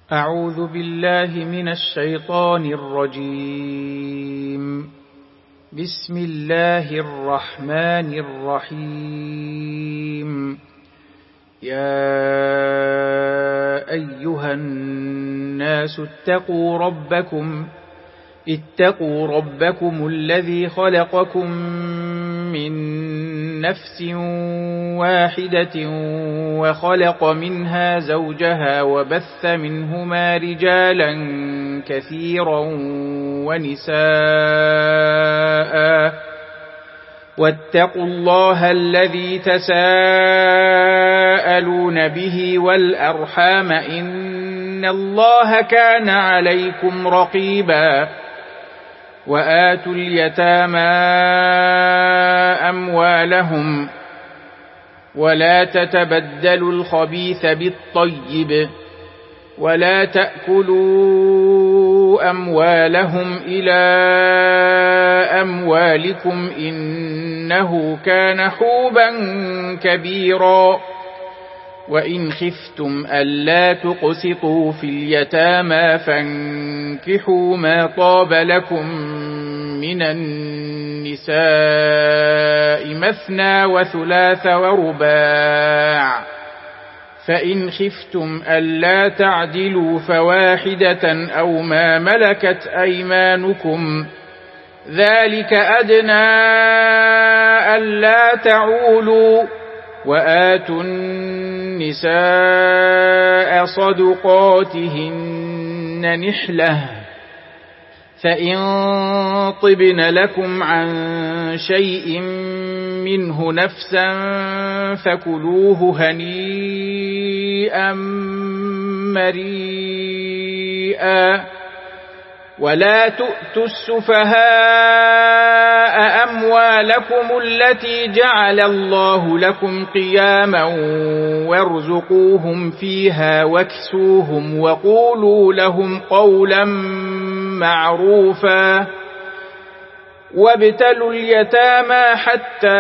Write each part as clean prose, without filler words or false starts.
أعوذ بالله من الشيطان الرجيم. بسم الله الرحمن الرحيم. يا أيها الناس اتقوا ربكم الذي خلقكم من نفس واحدة وخلق منها زوجها وبث منهما رجالا كثيرا ونساء واتقوا الله الذي تساءلون به والأرحام إن الله كان عليكم رقيبا. وآتوا اليتامى أموالهم ولا تتبدلوا الخبيث بالطيب ولا تأكلوا أموالهم إلى أموالكم إنه كان حوبا كبيرا. وإن خفتم ألا تقسطوا في اليتامى فانكحوا ما طاب لكم من النساء مثنى وثلاث ورباع، فإن خفتم ألا تعدلوا فواحدة أو ما ملكت أيمانكم ذلك أدنى ألا تعولوا. وآتوا النساء صدقاتهن نحلة فإن طبن لكم عن شيء منه نفسا فكلوه هنيئا مريئا. ولا تؤتوا السفهاء أموالكم التي جعل الله لكم قياما وارزقوهم فيها واكسوهم وقولوا لهم قولا معروفا. وابتلوا اليتامى حتى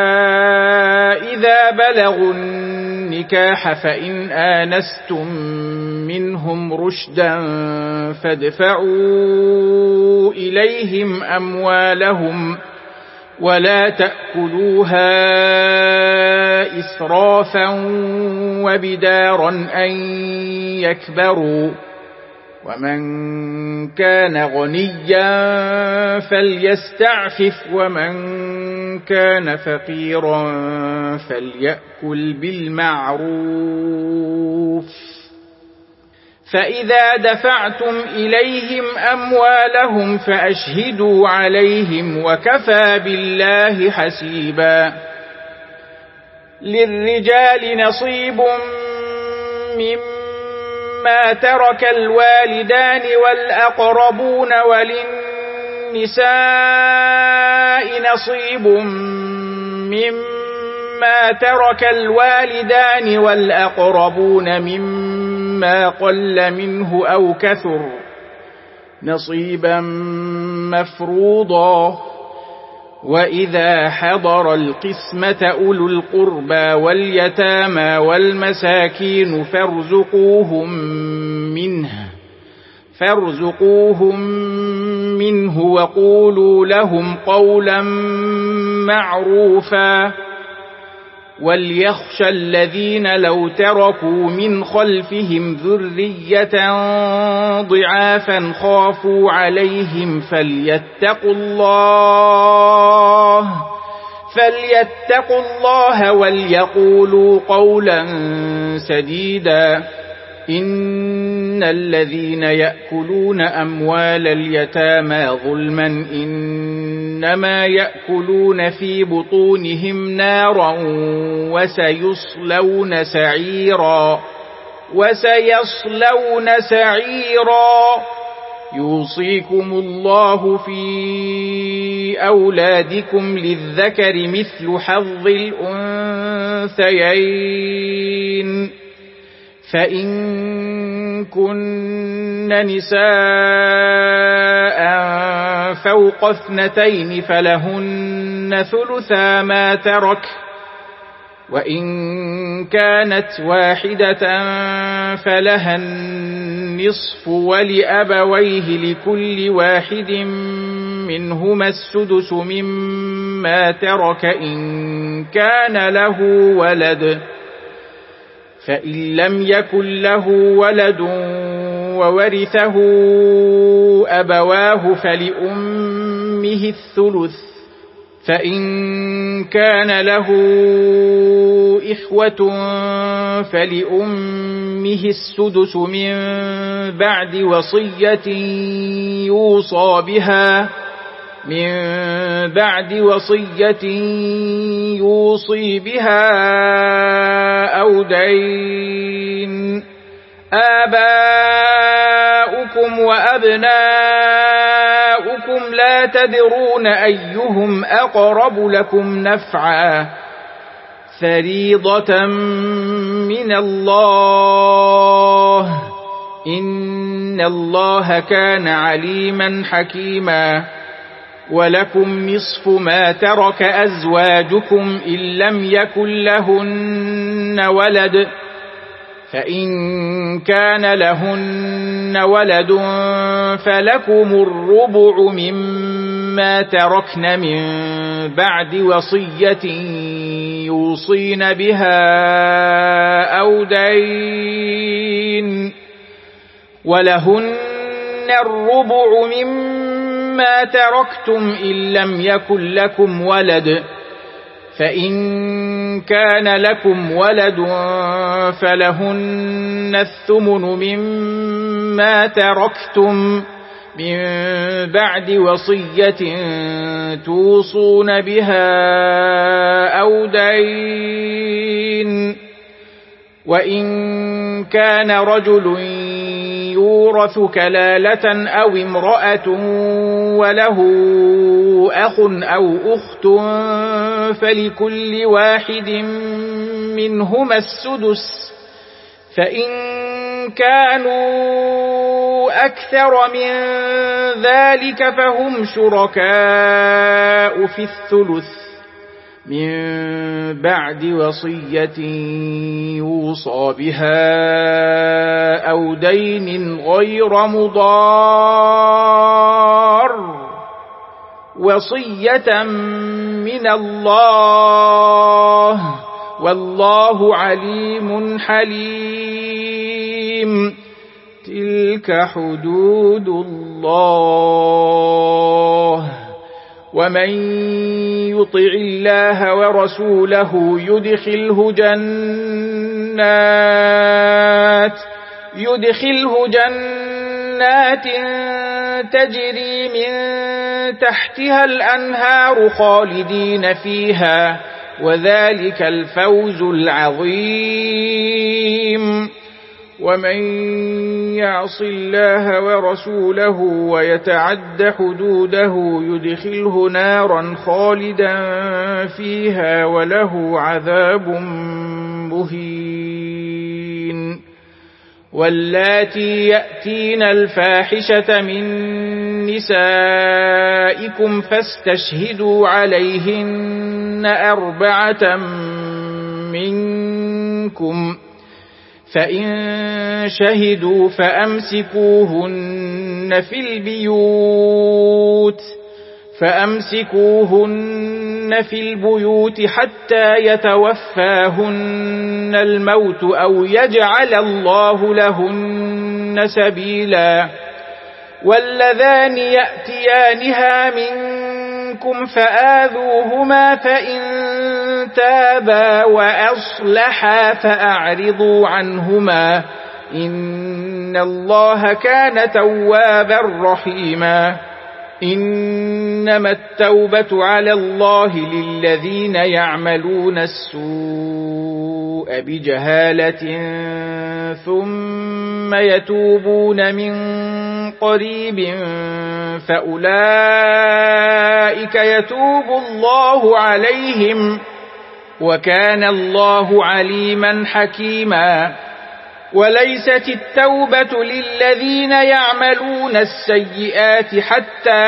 إذا بلغوا النكاح فإن آنستم منهم رشدا فادفعوا إليهم أموالهم ولا تأكلوها إسرافا وبدارا أن يكبروا. ومن كان غنيا فليستعفف ومن كان فقيرا فليأكل بالمعروف. فإذا دفعتم إليهم أموالهم فأشهدوا عليهم وكفى بالله حسيبا. للرجال نصيب مما ترك الوالدان والأقربون وللنساء نصيب مما ترك الوالدان والأقربون مما قل منه أو كثر نصيبا مفروضا. وإذا حضر القسمة أولو القربى واليتامى والمساكين فارزقوهم منه وقولوا لهم قولا معروفا. وليخشى الذين لو تركوا من خلفهم ذرية ضعافا خافوا عليهم فليتقوا الله وليقولوا قولا سديدا. إن الذين يأكلون أموال اليتامى ظلما إنما يأكلون في بطونهم نارا وسيصلون سعيرا. يوصيكم الله في أولادكم للذكر مثل حظ الأنثيين. فإن كن نساء فوق 2 فلهن ثلثا ما ترك، وإن كانت واحدة فلها النصف. النصف ولأبويه لكل واحد منهما السدس مما ترك إن كان له ولد، فإن لم يكن له ولد وورثه أبواه فلأمه الثلث، فإن كان له إخوة فلأمه السدس من بعد وصية يوصي بها أو دين. آباؤكم وأبناؤكم لا تدرون أيهم أقرب لكم نفعا، فريضة من الله، إن الله كان عليما حكيما. ولكم نصف ما ترك أزواجكم إن لم يكن لهن ولد، فإن كان لهن ولد فلكم الربع مما تركن من بعد وصية يوصين بها أو دين، ولهن الربع مما تركتم إن لم يكن لكم ولد، فإن كان لكم ولد فلهن الثمن مما تركتم من بعد وصية توصون بها أو دين. وإن كان رجل يورث كلالة أو امرأة وله أخ أو أخت فلكل واحد منهما السدس، فإن كانوا أكثر من ذلك فهم شركاء في الثلث من بعد وصية يوصى بها أو دين غير مضار، وصية من الله، والله عليم حليم. تلك حدود الله، ومن يطع الله ورسوله يدخله جنات تجري من تحتها الأنهار خالدين فيها، وذلك الفوز العظيم. ومن يعص الله ورسوله ويتعد حدوده يدخله نارا خالدا فيها وله عذاب مهين. واللاتي يأتين الفاحشة من نسائكم فاستشهدوا عليهن 4 منكم، فإن شهدوا فأمسكوهن في البيوت حتى يتوفاهن الموت أو يجعل الله لهن سبيلا. واللذان يأتيانها منكم فآذوهما، فإن تابا وأصلحا فأعرضوا عنهما، إن الله كان توابا رحيما. إنما التوبة على الله للذين يعملون السوء بجهالة ثم يتوبون من قريب فأولئك يتوب الله عليهم، وكان الله عليما حكيما. وليست التوبة للذين يعملون السيئات حتى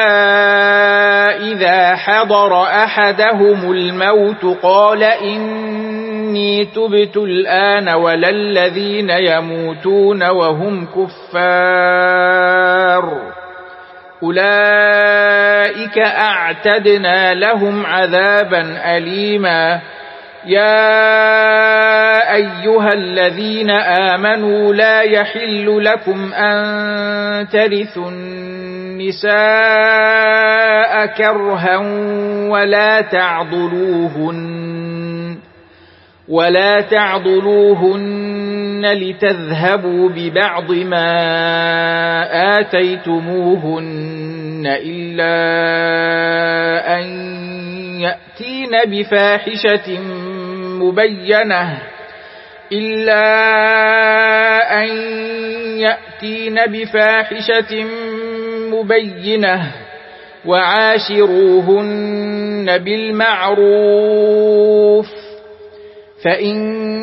إذا حضر أحدهم الموت قال إني إني تبت الآن ولا الذين يموتون وهم كفار أولئك أعتدنا لهم عذابا أليما يا أيها الذين آمنوا لا يحل لكم أن ترثوا النساء كرها ولا تعضلوهن لتذهبوا ببعض ما آتيتموهن إلا أن يأتين بفاحشة مبينة وعاشروهن بالمعروف فإن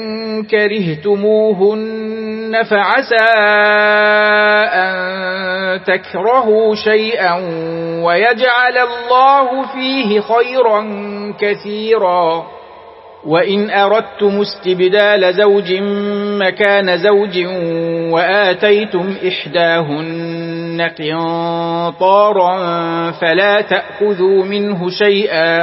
كرهتموهن فعسى أن تكرهوا شيئا ويجعل الله فيه خيرا كثيرا وإن أردتم استبدال زوج مكان زوج وآتيتم إحداهن قنطارا فلا تأخذوا منه شيئا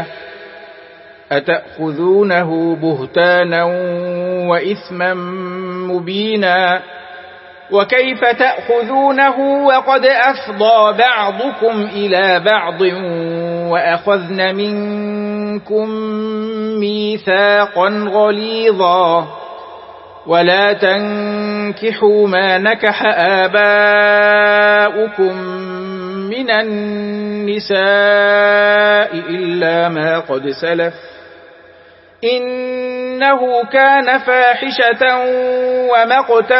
أتأخذونه بهتانا وإثما مبينا وكيف تأخذونه وقد أفضى بعضكم إلى بعض وأخذن منكم ميثاقا غليظا ولا تنكحوا ما نكح آباؤكم من النساء إلا ما قد سلف إنه كان فاحشة ومقتا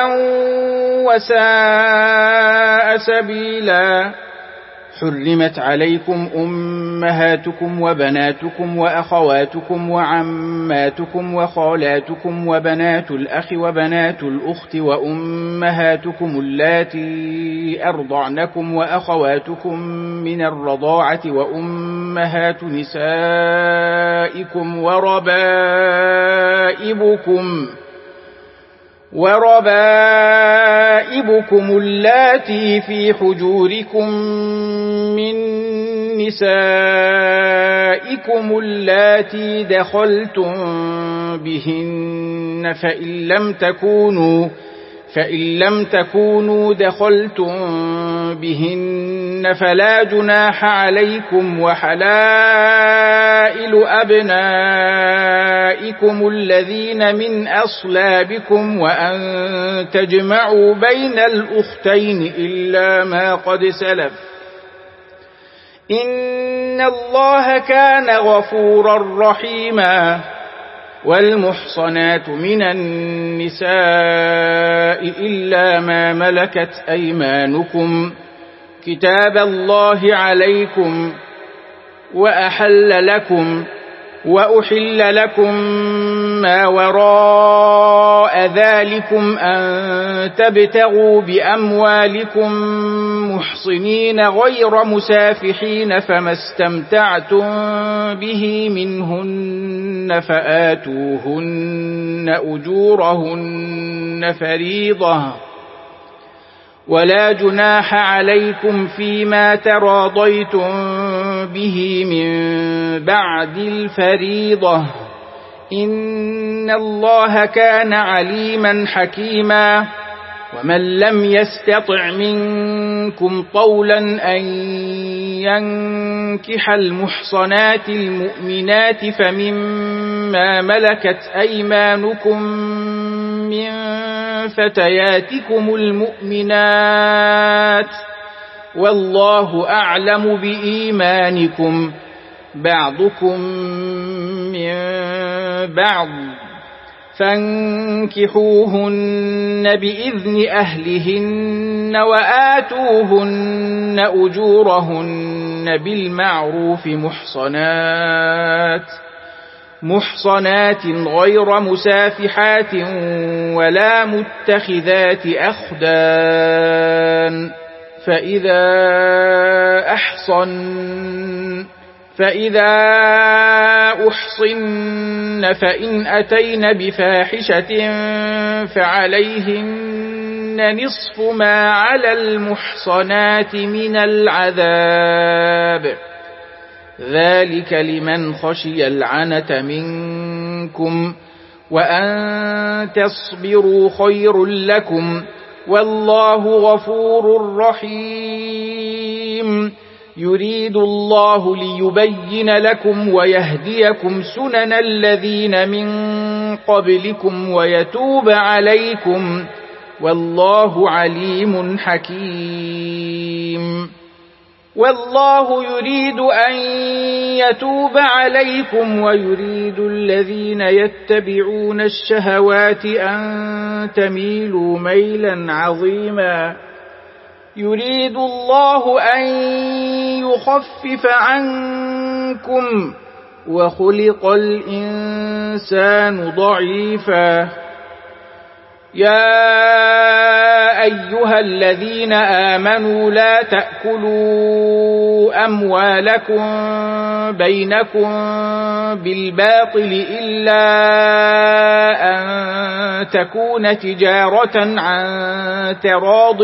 وساء سبيلا حرمت عليكم أمهاتكم وبناتكم وأخواتكم وعماتكم وخالاتكم وبنات الأخ وبنات الأخت وأمهاتكم اللاتي أرضعنكم وأخواتكم من الرضاعة وأمهات نسائكم وربائبكم اللاتي في حجوركم من نسائكم اللاتي دخلتم بهن فإن لم تكونوا دخلتم بهن فلا جناح عليكم وحلائل أبنائكم الذين من أصلابكم وأن تجمعوا بين الأختين إلا ما قد سلف إن الله كان غفورا رحيما والمحصنات من النساء إلا ما ملكت أيمانكم كتاب الله عليكم وأحل لكم ما وراء ذلكم أن تبتغوا بأموالكم محصنين غير مسافحين فما استمتعتم به منهن فآتوهن أجورهن فريضة ولا جناح عليكم فيما تراضيتم به من بعد الفريضة إن الله كان عليما حكيما ومن لم يستطع منكم طولا أن ينكح المحصنات المؤمنات فمما ملكت أيمانكم من فتياتكم المؤمنات والله أعلم بإيمانكم بعضكم من بعض فانكحوهن بإذن أهلهن وآتوهن أجورهن بالمعروف محصنات غير مسافحات ولا متخذات فإذا أحصن فإن أتين بفاحشة فعليهن نصف ما على المحصنات من العذاب، ذلك لمن خشي العنة منكم، وأن تصبروا خير لكم، والله غفور رحيم. يريد الله ليبين لكم ويهديكم سنن الذين من قبلكم ويتوب عليكم، والله عليم حكيم. والله يريد أن يتوب عليكم ويريد الذين يتبعون الشهوات أن تميلوا ميلا عظيما. يريد الله أن يخفف عنكم وخلق الإنسان ضعيفا. يا أيها الذين آمنوا لا تأكلوا أموالكم بينكم بالباطل إلا أن تكون تجارة عن تراض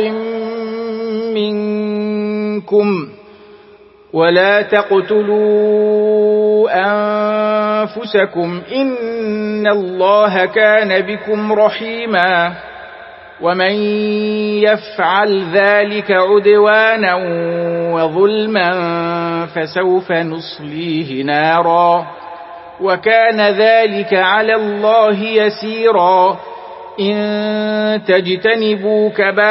منكم، ولا تقتلوا أنفسكم إن الله كان بكم رحيما. ومن يفعل ذلك عدوانا وظلما فسوف نصليه نارا، وكان ذلك على الله يسيرا. إن تجتنبوا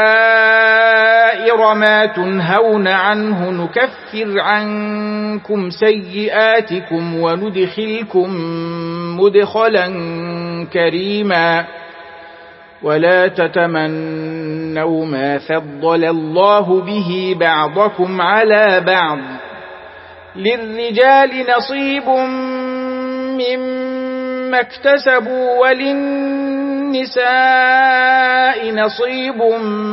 كبائر ما تنهون عنه نكفر عنكم سيئاتكم وندخلكم مدخلا كريما. ولا تتمنوا ما فضل الله به بعضكم على بعض، للرجال نصيب مما اكتسبوا وللنساء نصيب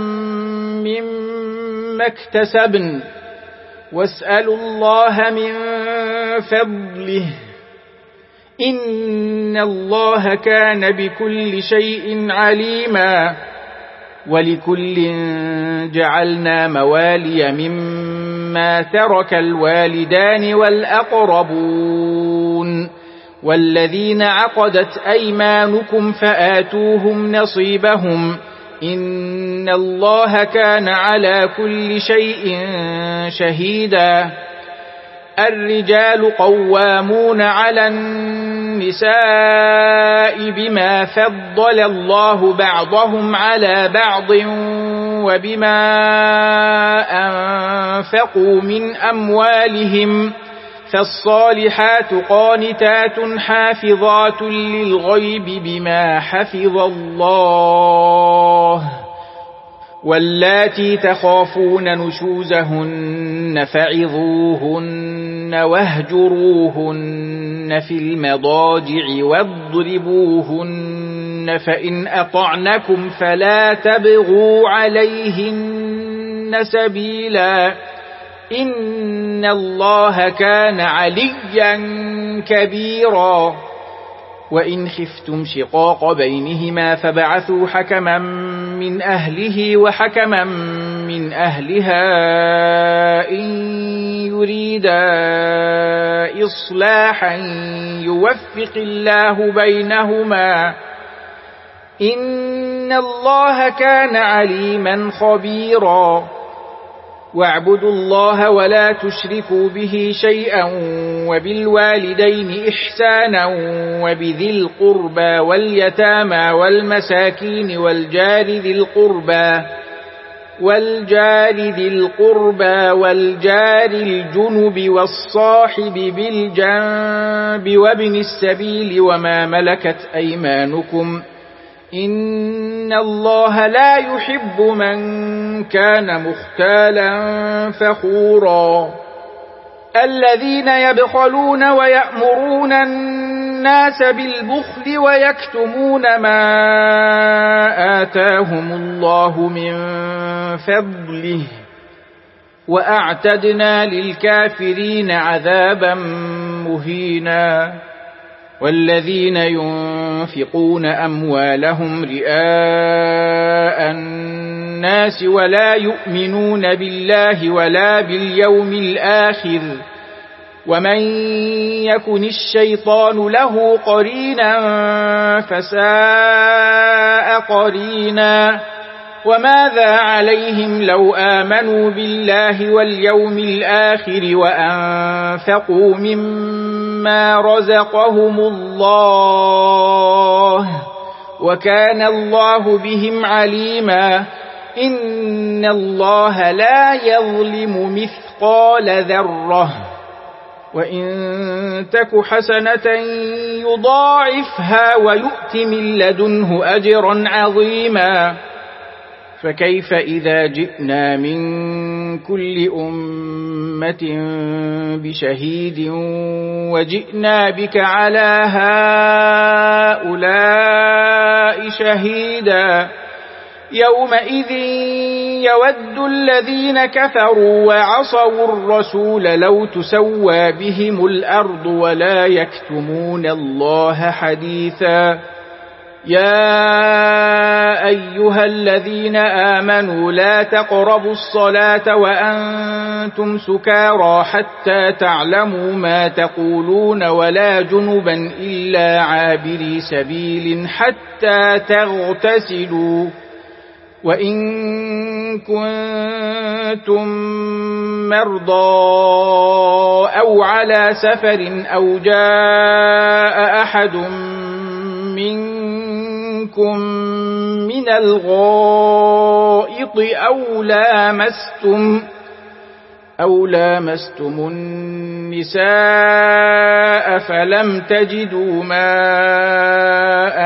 مما اكتسبن، واسألوا الله من فضله إن الله كان بكل شيء عليما. ولكل جعلنا موالي مما ترك الوالدان والأقربون والذين عقدت أيمانكم فآتوهم نصيبهم إن الله كان على كل شيء شهيدا. الرجال قوامون على النساء بما فضل الله بعضهم على بعض وبما أنفقوا من أموالهم، فالصالحات قانتات حافظات للغيب بما حفظ الله. واللاتي تخافون نشوزهن فعظوهن واهجروهن في المضاجع واضربوهن، فإن أطعنكم فلا تبغوا عليهن سبيلا إن الله كان عليا كبيرا. وإن خفتم شقاق بينهما فبعثوا حكما من أهله وحكما من أهلها إن يريدا إصلاحا يوفق الله بينهما إن الله كان عليما خبيرا. واعبدوا الله ولا تشركوا به شيئا وبالوالدين إحسانا وبذي القربى واليتامى والمساكين والجار ذي القربى والجار الجنب والصاحب بالجنب وابن السبيل وما ملكت أيمانكم إن الله لا يحب من كان مختالا فخورا. الذين يبخلون ويأمرون الناس بالبخل ويكتمون ما آتاهم الله من فضله وأعتدنا للكافرين عذابا مهينا. والذين ينفقون أموالهم رئاء الناس ولا يؤمنون بالله ولا باليوم الآخر ومن يكن الشيطان له قرينا فساء قرينا. وماذا عليهم لو آمنوا بالله واليوم الآخر وأنفقوا مما رزقهم الله وكان الله بهم عليما. إن الله لا يظلم مثقال ذرة وإن تك حسنة يضاعفها ويؤت من لدنه أجرا عظيما. فكيف إذا جئنا من كل أمة بشهيد وجئنا بك على هؤلاء شهيدا. يومئذ يود الذين كفروا وعصوا الرسول لو تسوى بهم الأرض ولا يكتمون الله حديثا. يا أيها الذين آمنوا لا تقربوا الصلاة وأنتم سكارى حتى تعلموا ما تقولون ولا جنبا إلا عابري سبيل حتى تغتسلوا. وإن كنتم مرضى أو على سفر أو جاء أحد منكم من الغائط أو لامستم النساء فلم تجدوا ماء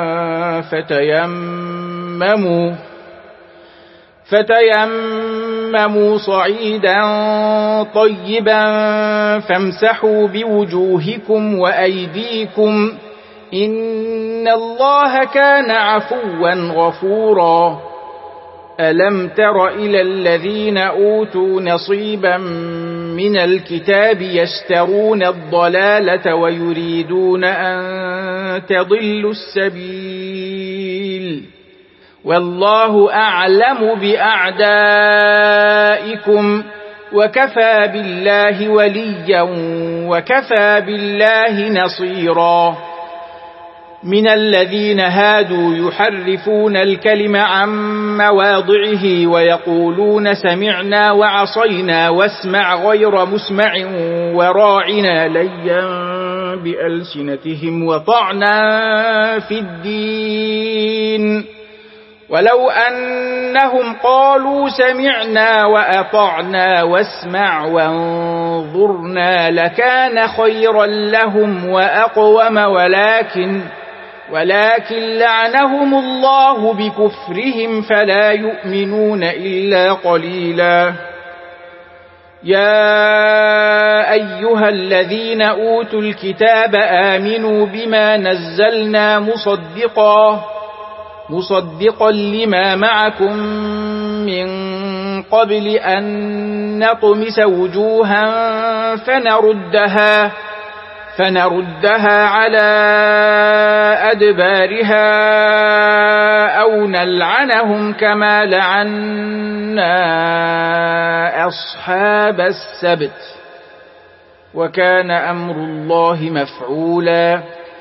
فتيمموا صعيدا طيبا فامسحوا بوجوهكم وأيديكم إن الله كان عفوا غفورا. ألم تر إلى الذين أوتوا نصيبا من الكتاب يشترون الضلالة ويريدون أن تضلوا السبيل والله أعلم بأعدائكم وكفى بالله وليا وكفى بالله نصيرا. من الذين هادوا يحرفون الكلم عن مواضعه ويقولون سمعنا وعصينا واسمع غير مسمع وراعنا ليا بألسنتهم وطعنا في الدين ولو أنهم قالوا سمعنا وأطعنا واسمع وانظرنا لكان خيرا لهم وأقوم ولكن لعنهم الله بكفرهم فلا يؤمنون إلا قليلا. يا أيها الذين أوتوا الكتاب آمنوا بما نزلنا مصدقا لما معكم من قبل أن نطمس وجوها فنردها على أدبارها أو نلعنهم كما لعنا أصحاب السبت وكان أمر الله مفعولا.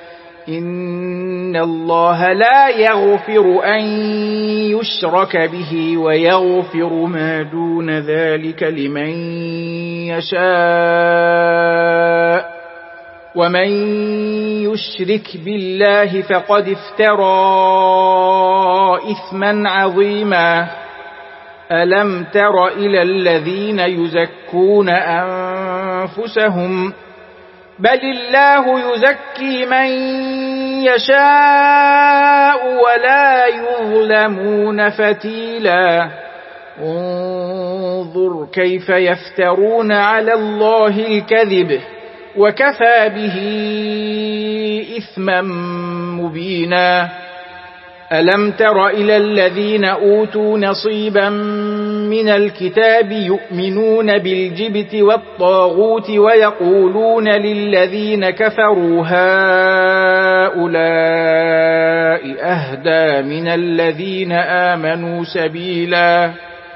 إن الله لا يغفر أن يشرك به ويغفر ما دون ذلك لمن يشاء ومن يشرك بالله فقد افترى إثما عظيما. ألم تر إلى الذين يزكون أنفسهم بل الله يزكي من يشاء ولا يظلمون فتيلا. انظر كيف يفترون على الله الكذب وكفى به إثما مبينا. ألم تر إلى الذين أوتوا نصيبا من الكتاب يؤمنون بالجبت والطاغوت ويقولون للذين كفروا هؤلاء أهدى من الذين آمنوا سبيلا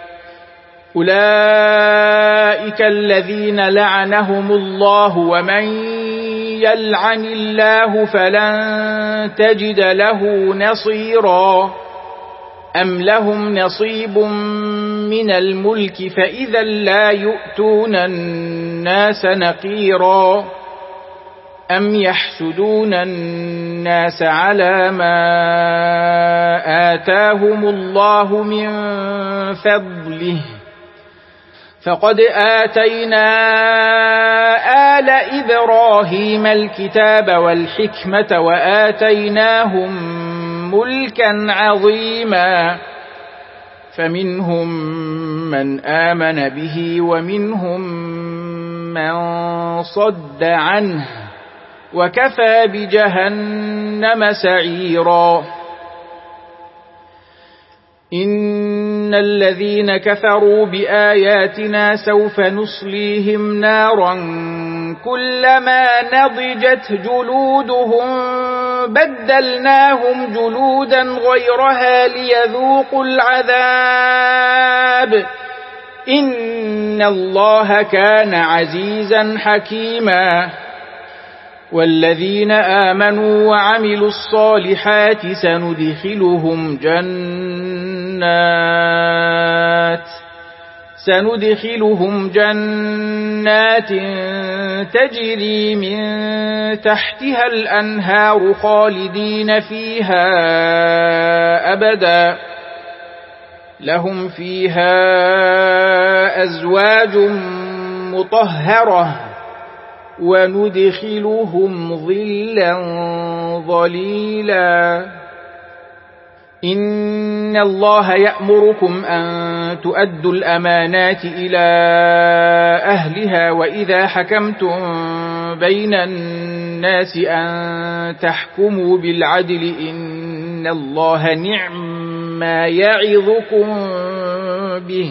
أولئك الذين لعنهم الله ومن يلعن الله فلن تجد له نصيرا أم لهم نصيب من الملك فإذا لا يؤتون الناس نقيرا أم يحسدون الناس على ما آتاهم الله من فضله فقد آتينا آل إبراهيم الكتاب والحكمة وآتيناهم ملكا عظيما فمنهم من آمن به ومنهم من صد عنه وكفى بجهنم سعيرا إن الذين كفروا بآياتنا سوف نصليهم نارا كلما نضجت جلودهم بدلناهم جلودا غيرها ليذوقوا العذاب إن الله كان عزيزا حكيما والذين آمنوا وعملوا الصالحات سندخلهم جنات تجري من تحتها الأنهار خالدين فيها أبدا لهم فيها أزواج مطهرة وندخلهم ظلا ظليلا إن الله يأمركم أن تؤدوا الأمانات إلى أهلها وإذا حكمتم بين الناس أن تحكموا بالعدل إن الله نعم ما يعظكم به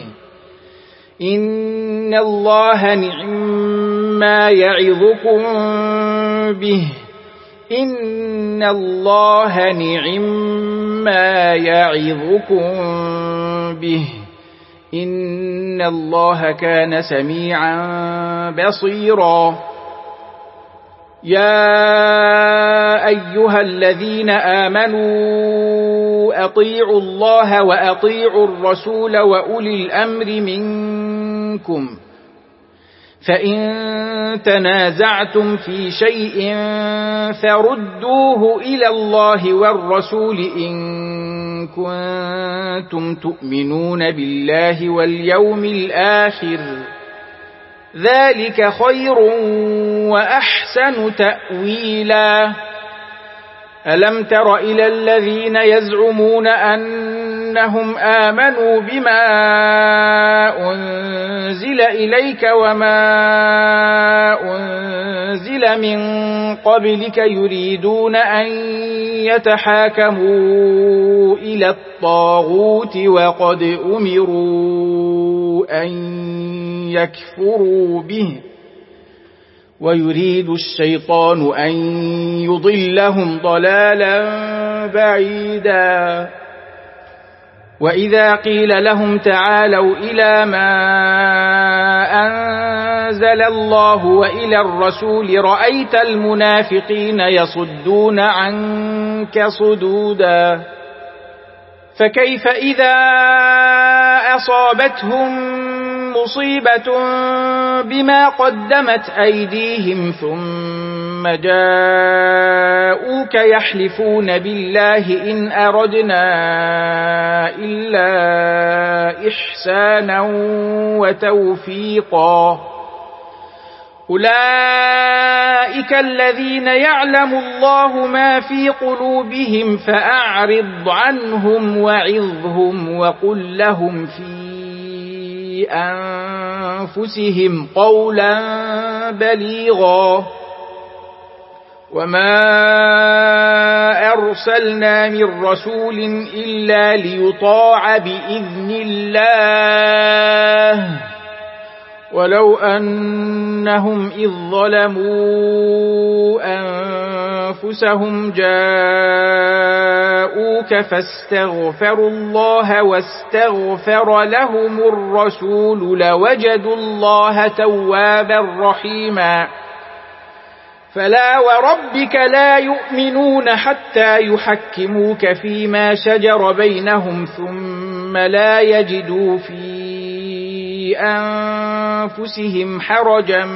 إن الله نعم ما يعظكم به إن الله نعم ما يعظكم به إن الله كان سميعا بصيرا يا أيها الذين آمنوا أطيعوا الله وأطيعوا الرسول وأولي الأمر منكم فإن تنازعتم في شيء فردوه إلى الله والرسول إن كنتم تؤمنون بالله واليوم الآخر ذلك خير وأحسن تأويلا ألم تر إلى الذين يزعمون أنهم آمنوا بما أنزل إليك وما أنزل من قبلك يريدون أن يتحاكموا إلى الطاغوت وقد أمروا أن يكفروا به ويريد الشيطان أن يضلهم ضلالا بعيدا وإذا قيل لهم تعالوا إلى ما أنزل الله وإلى الرسول رأيت المنافقين يصدون عنك صدودا فكيف إذا أصابتهم مصيبة بما قدمت أيديهم ثم جاءوك يحلفون بالله إن أردنا إلا إحسانا وتوفيقا أولئك الذين يعلم الله ما في قلوبهم فأعرض عنهم وعظهم وقل لهم في أنفسهم قولا بليغا وما أرسلنا من رسول إلا ليطاع بإذن الله ولو أنهم إذ ظلموا أنفسهم جاءوك فاستغفروا الله واستغفر لهم الرسول لوجدوا الله توابا رحيما فلا وربك لا يؤمنون حتى يحكموك فيما شجر بينهم ثم لا يجدوا في أنفسهم حرجا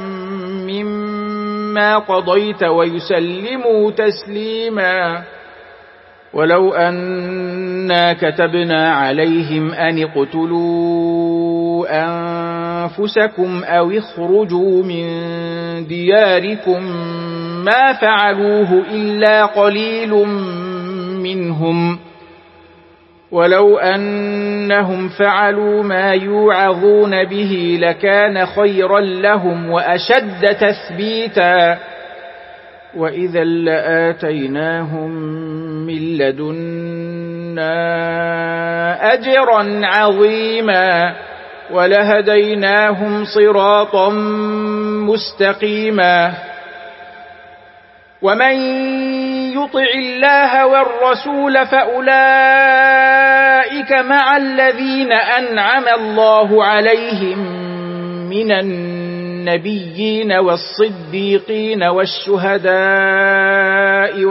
مما قضيت ويسلموا تسليما ولو أنا كتبنا عليهم أن اقتلوا أنفسكم أو اخرجوا من دياركم ما فعلوه إلا قليل منهم ولو أنهم فعلوا ما يوعظون به لكان خيرا لهم وأشد تثبيتا وإذا لآتيناهم من لدنا أجرا عظيما ولهديناهم صراطا مستقيما ومن يطع الله والرسول فأولئك مع الذين أنعم الله عليهم من النبيين والصديقين والشهداء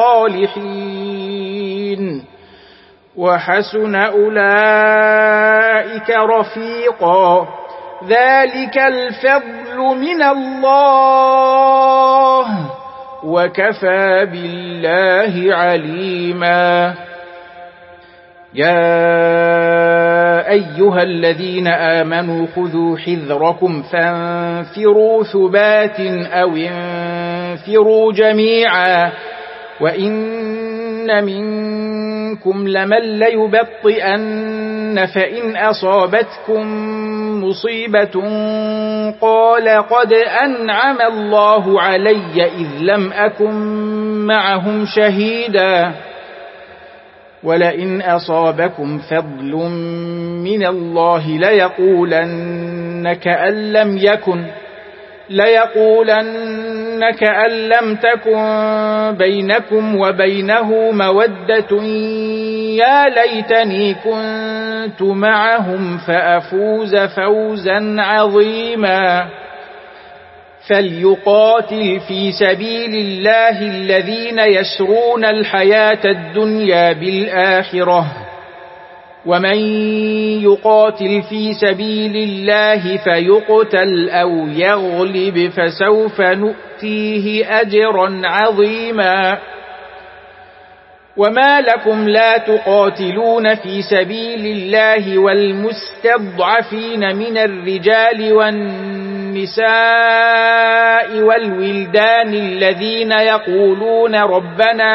والصالحين وحسن أولئك رفيقا ذلك الفضل من الله وكفى بالله عليما يا أيها الذين آمنوا خذوا حذركم فانفروا ثبات أو انفروا جميعا وإن منكم لمن ليبطئن فإن أصابتكم مصيبة قال قد أنعم الله علي إذ لم أكن معهم شهيدا ولئن أصابكم فضل من الله ليقولن كأن لم تكن بينكم وبينه مودة يا ليتني كنت معهم فأفوز فوزا عظيما فليقاتل في سبيل الله الذين يشرون الحياة الدنيا بالآخرة ومن يقاتل في سبيل الله فيقتل أو يغلب فسوف نؤتيه أجرا عظيما وما لكم لا تقاتلون في سبيل الله والمستضعفين من الرجال والنساء والولدان الذين يقولون ربنا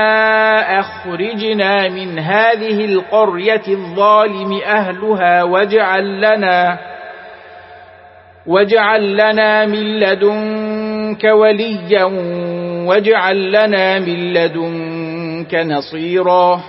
أخرجنا من هذه القرية الظالم أهلها واجعل لنا من لدنك وليا واجعل لنا من لدنك نصيرا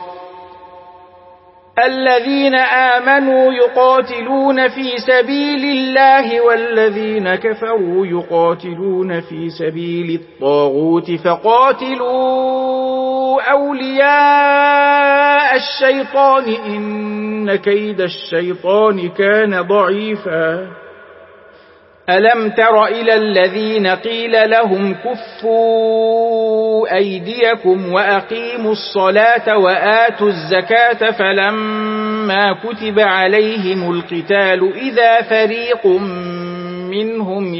الذين آمنوا يقاتلون في سبيل الله والذين كفروا يقاتلون في سبيل الطاغوت فقاتلوا أولياء الشيطان إن كيد الشيطان كان ضعيفا ألم تر إلى الذين قيل لهم كفوا أيديكم وأقيموا الصلاة وآتوا الزكاة فلما كتب عليهم القتال إذا فريق منهم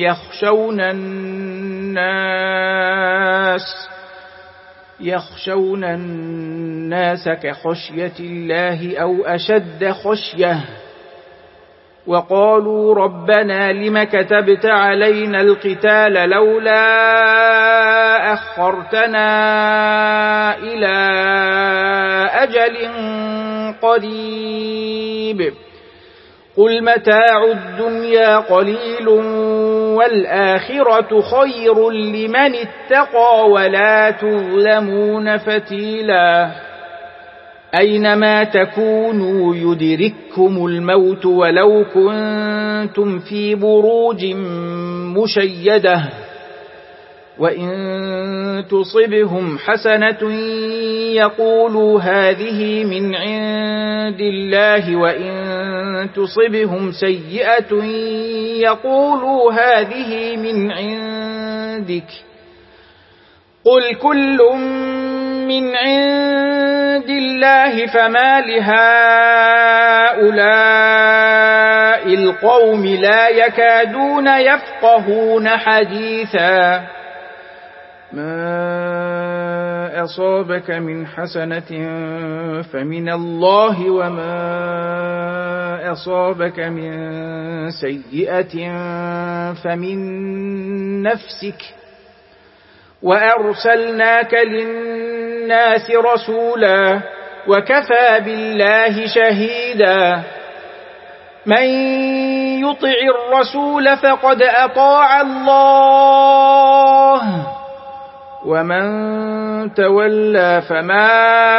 يخشون الناس كخشية الله أو أشد خشية وقالوا ربنا لم كتبت علينا القتال لولا أخرتنا إلى أجل قريب قل متاع الدنيا قليل والآخرة خير لمن اتقى ولا تظلمون فتيلا أينما تكونوا يدرككم الموت ولو كنتم في بروج مشيدة وإن تصبهم حسنة يقولوا هذه من عند الله وإن تصبهم سيئة يقولوا هذه من عندك قل كل من عند الله فما لهؤلاء القوم لا يكادون يفقهون حديثا ما أصابك من حسنة فمن الله وما أصابك من سيئة فمن نفسك وأرسلناك للناس رسولا وكفى بالله شهيدا من يطع الرسول فقد أطاع الله ومن تولى فما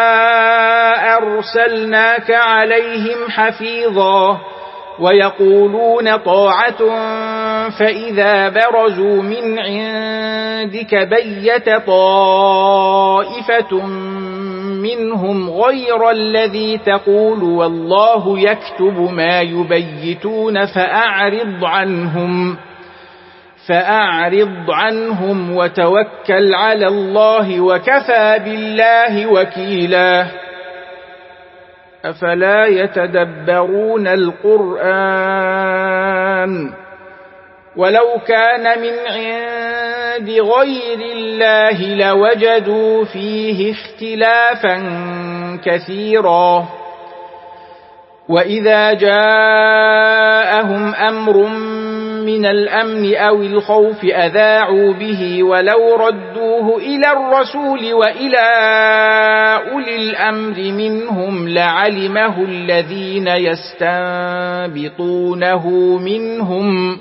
أرسلناك عليهم حفيظا ويقولون طاعة فإذا برزوا من عندك بيت طائفة منهم غير الذي تقول والله يكتب ما يبيتون فأعرض عنهم وتوكل على الله وكفى بالله وكيلا أفلا يتدبرون القرآن ولو كان من عند غير الله لوجدوا فيه اختلافا كثيرا وإذا جاءهم أمر من الأمن أو الخوف أذاعوا به ولو ردوه إلى الرسول وإلى أولي الأمر منهم لعلمه الذين يستنبطونه منهم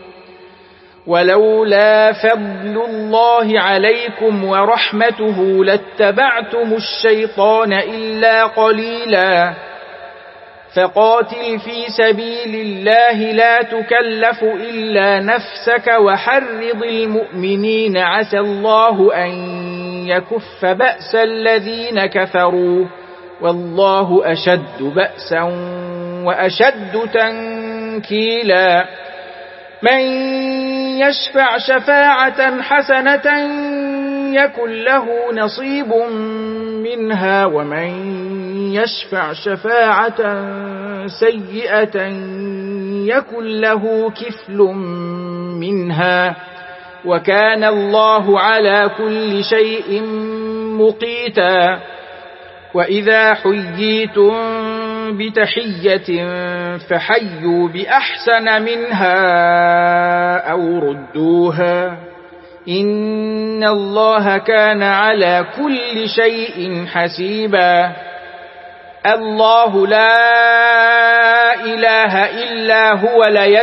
ولولا فضل الله عليكم ورحمته لاتبعتم الشيطان إلا قليلا فقاتل في سبيل الله لا تكلف إلا نفسك وحرض المؤمنين عسى الله أن يكف بأس الذين كفروا والله أشد بأسا وأشد تنكيلا من يشفع شفاعة حسنة يكن له نصيب منها ومن يشفع شفاعة سيئة يكن له كفل منها وكان الله على كل شيء مقيتا وإذا حييتم بتحية فحيوا بأحسن منها أو ردوها إن الله كان على كل شيء حسيبا الله لا إله إلا هو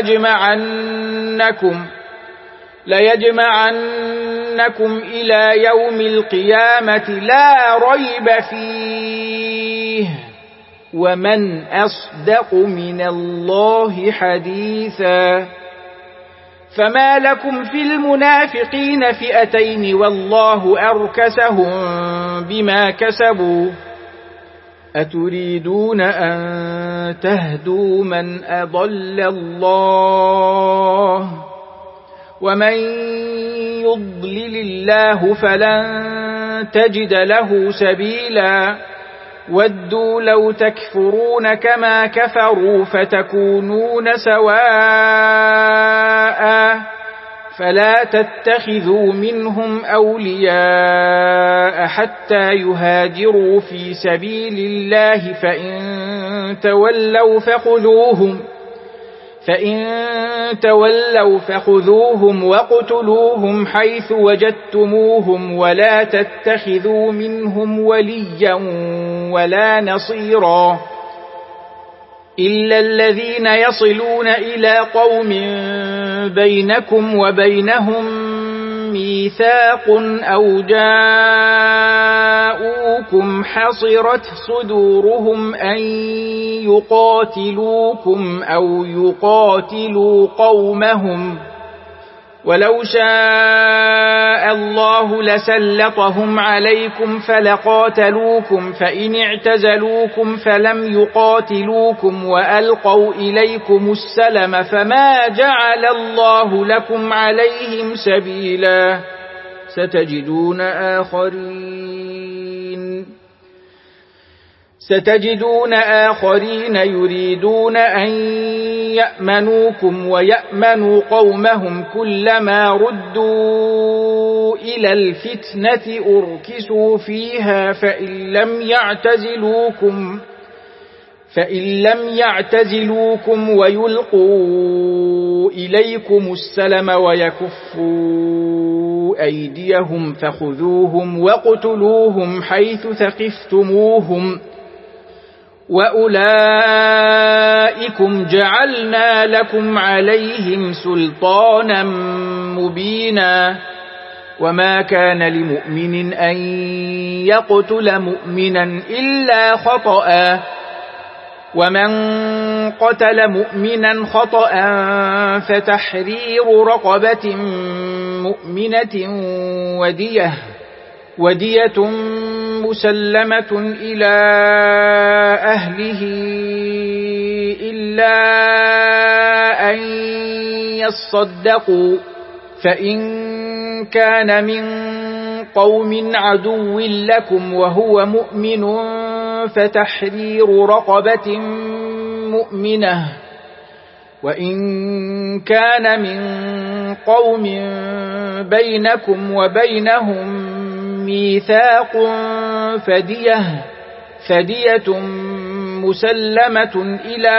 ليجمعنكم إلى يوم القيامة لا ريب فيه ومن أصدق من الله حديثا فما لكم في المنافقين فئتين والله أركسهم بما كسبوا أتريدون أن تهدوا من أضل الله ومن يضلل الله فلن تجد له سبيلا ودوا لو تكفرون كما كفروا فتكونون سواء فلا تتخذوا منهم أولياء حتى يهاجروا في سبيل الله فإن تولوا فخذوهم واقتلوهم حيث وجدتموهم ولا تتخذوا منهم وليا ولا نصيرا إلا الذين يصلون إلى قوم بينكم وبينهم ميثاق أو جاءوكم حصرت صدورهم أن يقاتلوكم أو يقاتلوا قومهم ولو شاء الله لسلطهم عليكم فلقاتلوكم فإن اعتزلوكم فلم يقاتلوكم وألقوا إليكم السلم فما جعل الله لكم عليهم سبيلا ستجدون آخرين يريدون أن يأمنوكم ويأمنوا قومهم كلما ردوا إلى الفتنة أركسوا فيها فإن لم يعتزلوكم ويلقوا إليكم السلم ويكفوا أيديهم فخذوهم واقتلوهم حيث ثقفتموهم وأولئكم جعلنا لكم عليهم سلطانا مبينا وما كان لمؤمن أن يقتل مؤمنا إلا خطأ ومن قتل مؤمنا خطأ فتحرير رقبة مؤمنة ودية مسلمة إلى أهله إلا أن يصدقوا فإن كان من قوم عدو لكم وهو مؤمن فتحرير رقبة مؤمنة وإن كان من قوم بينكم وبينهم ميثاق فدية مسلمة إلى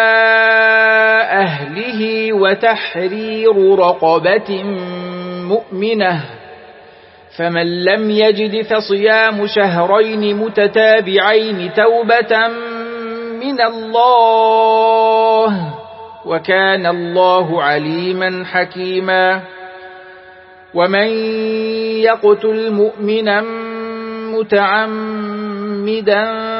أهله وتحرير رقبة مؤمنة فمن لم يجد فصيام شهرين متتابعين توبة من الله وكان الله عليما حكيما ومن يقتل مؤمنا متعمدا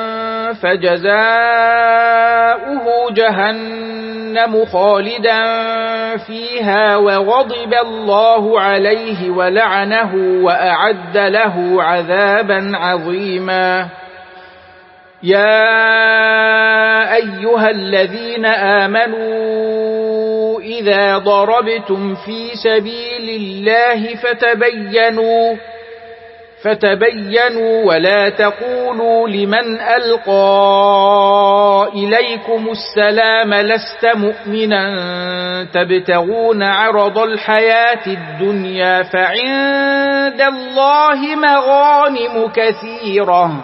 فجزاؤه جهنم خالدا فيها وغضب الله عليه ولعنه وأعد له عذابا عظيما يا أيها الذين آمنوا إذا ضربتم في سبيل الله فتبينوا ولا تقولوا لمن ألقى إليكم السلام لست مؤمنا تبتغون عرض الحياة الدنيا فعند الله مغانم كثيرة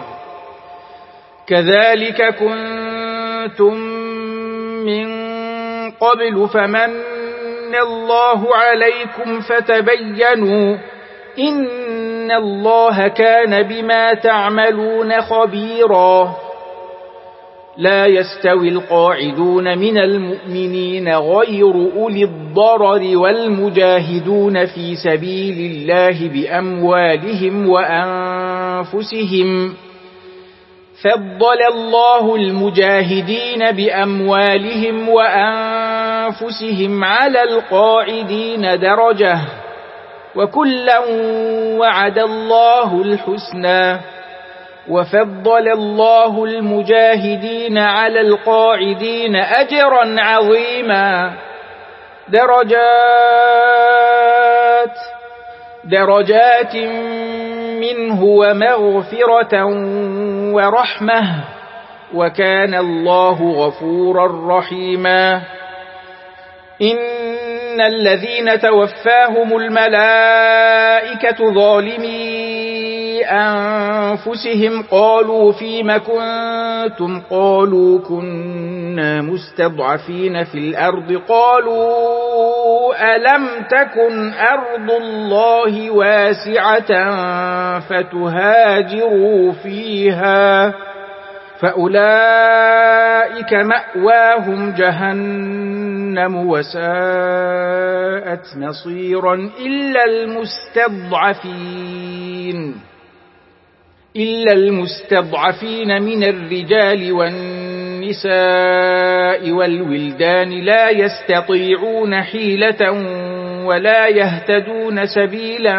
كذلك كنتم من قبل فمن الله عليكم فتبينوا إن الله كان بما تعملون خبيرا لا يستوي القاعدون من المؤمنين غير أولي الضرر والمجاهدون في سبيل الله بأموالهم وأنفسهم فضل الله المجاهدين بأموالهم وأنفسهم على القاعدين درجة وكلا وعد الله الحسنى وفضل الله المجاهدين على القاعدين أجرا عظيما درجات منه ومغفرة ورحمة وكان الله غفورا رحيما إن الذين توفاهم الملائكة ظالمي أنفسهم قالوا فيم كنتم قالوا كنا مستضعفين في الأرض قالوا ألم تكن أرض الله فأولئك مأواهم جهنم وساءت مصيرا إلا المستضعفين من الرجال والنساء والولدان لا يستطيعون حيلة ولا يهتدون سبيلا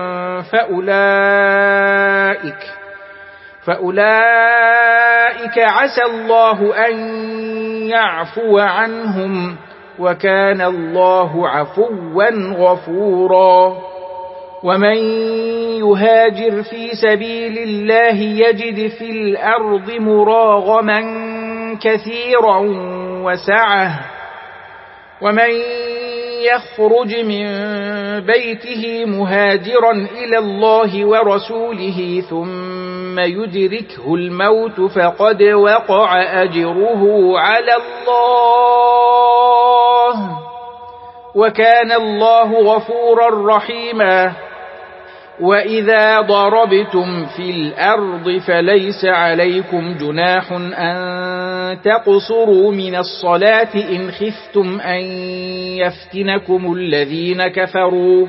فأولئك عسى الله أن يعفو عنهم وكان الله عفوا غفورا ومن يهاجر في سبيل الله يجد في الأرض مراغما كثيرا وسعة ومن يخرج من بيته مهاجرا إلى الله ورسوله ثم يدركه الموت فقد وقع أجره على الله وكان الله غفورا رحيما وإذا ضربتم في الأرض فليس عليكم جناح أن تقصروا من الصلاة إن خفتم أن يفتنكم الذين كفروا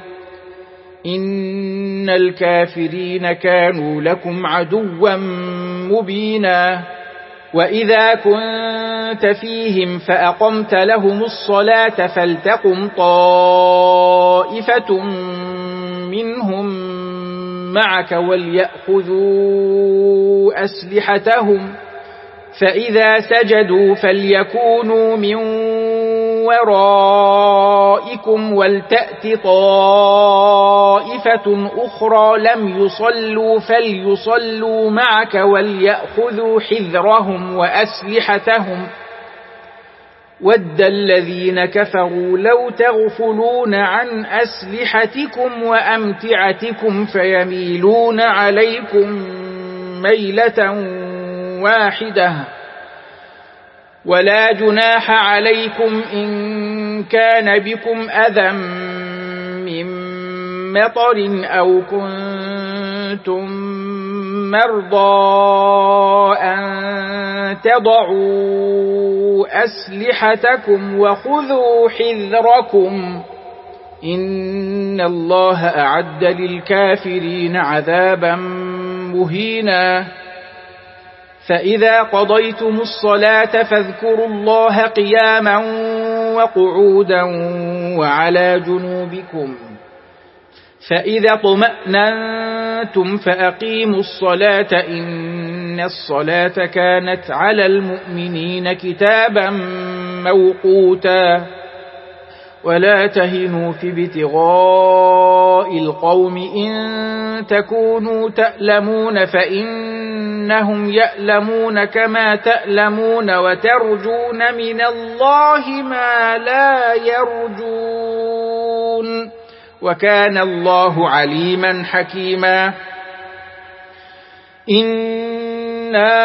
إن الكافرين كانوا لكم عدوا مبينا وإذا كنت فيهم فأقمت لهم الصلاة فلتقم طائفة منهم معك وليأخذوا أسلحتهم فإذا سجدوا فليكونوا من ورائكم ولتأت طائفة أخرى لم يصلوا فليصلوا معك وليأخذوا حذرهم وأسلحتهم ود الذين كفروا لو تغفلون عن أسلحتكم وأمتعتكم فيميلون عليكم ميلة واحدة ولا جناح عليكم إن كان بكم أذى من مطر أو كنتم مرضى أن تضعوا أسلحتكم وخذوا حذركم إن الله أعد للكافرين عذابا مهينا فإذا قضيتم الصلاة فاذكروا الله قياما وقعودا وعلى جنوبكم فإذا اطمأننتم فأقيموا الصلاة إن الصلاة كانت على المؤمنين كتابا موقوتا ولا تهنوا في ابتغاء القوم إن تكونوا تألمون فإنهم يألمون كما تألمون وترجون من الله ما لا يرجون وكان الله عليما حكيما إنا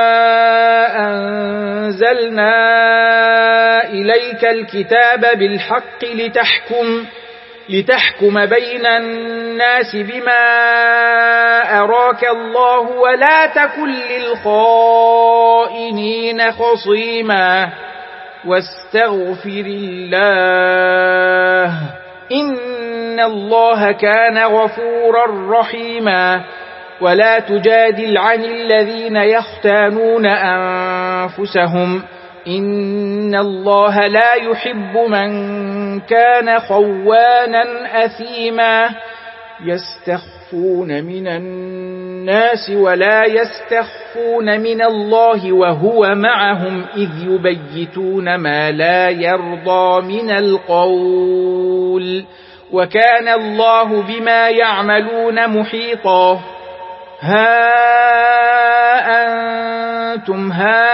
أنزلنا إليك الكتاب بالحق لتحكم بين الناس بما أراك الله ولا تكن للخائنين خصيما واستغفر الله إن الله كان غفورا رحيما ولا تجادل عن الذين يختانون أنفسهم إن الله لا يحب من كان خوانا أثيما يستخفون من الناس ولا يستخفون من الله وهو معهم إذ يبيتون ما لا يرضى من القول وكان الله بما يعملون محيطا ها أنتم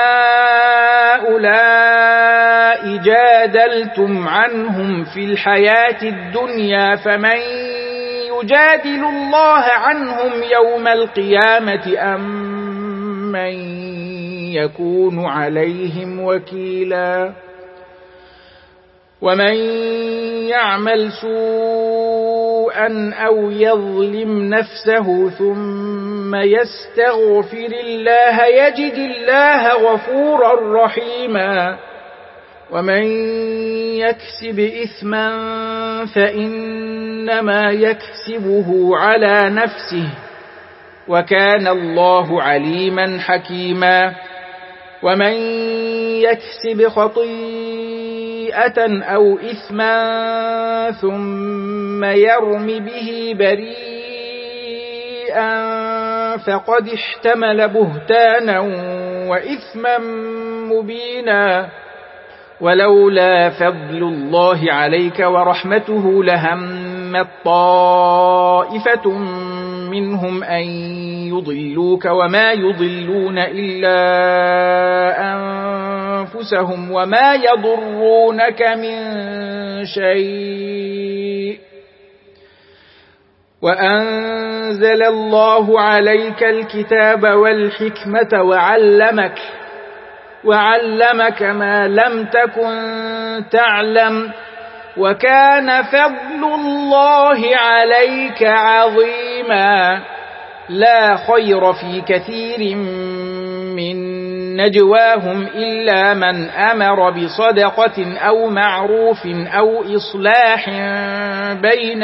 هؤلاء جادلتم عنهم في الحياة الدنيا فمن يجادل الله عنهم يوم القيامة أم من يكون عليهم وكيلا ومن يعمل سوءا أو يظلم نفسه ثم ثم يستغفر الله يجد الله غفورا رحيما ومن يكسب إثما فإنما يكسبه على نفسه وكان الله عليما حكيما ومن يكسب خطيئة أو إثما ثم يرم به بريئا فقد احتمل بهتانا وإثما مبينا ولولا فضل الله عليك ورحمته لهمت طائفة منهم أن يضلوك وما يضلون إلا أنفسهم وما يضرونك من شيء وأنزل الله عليك الكتاب والحكمة وعلمك ما لم تكن تعلم وكان فضل الله عليك عظيما لا خير في كثير من نجواهم إلا من أمر بصدقة أو معروف أو إصلاح بين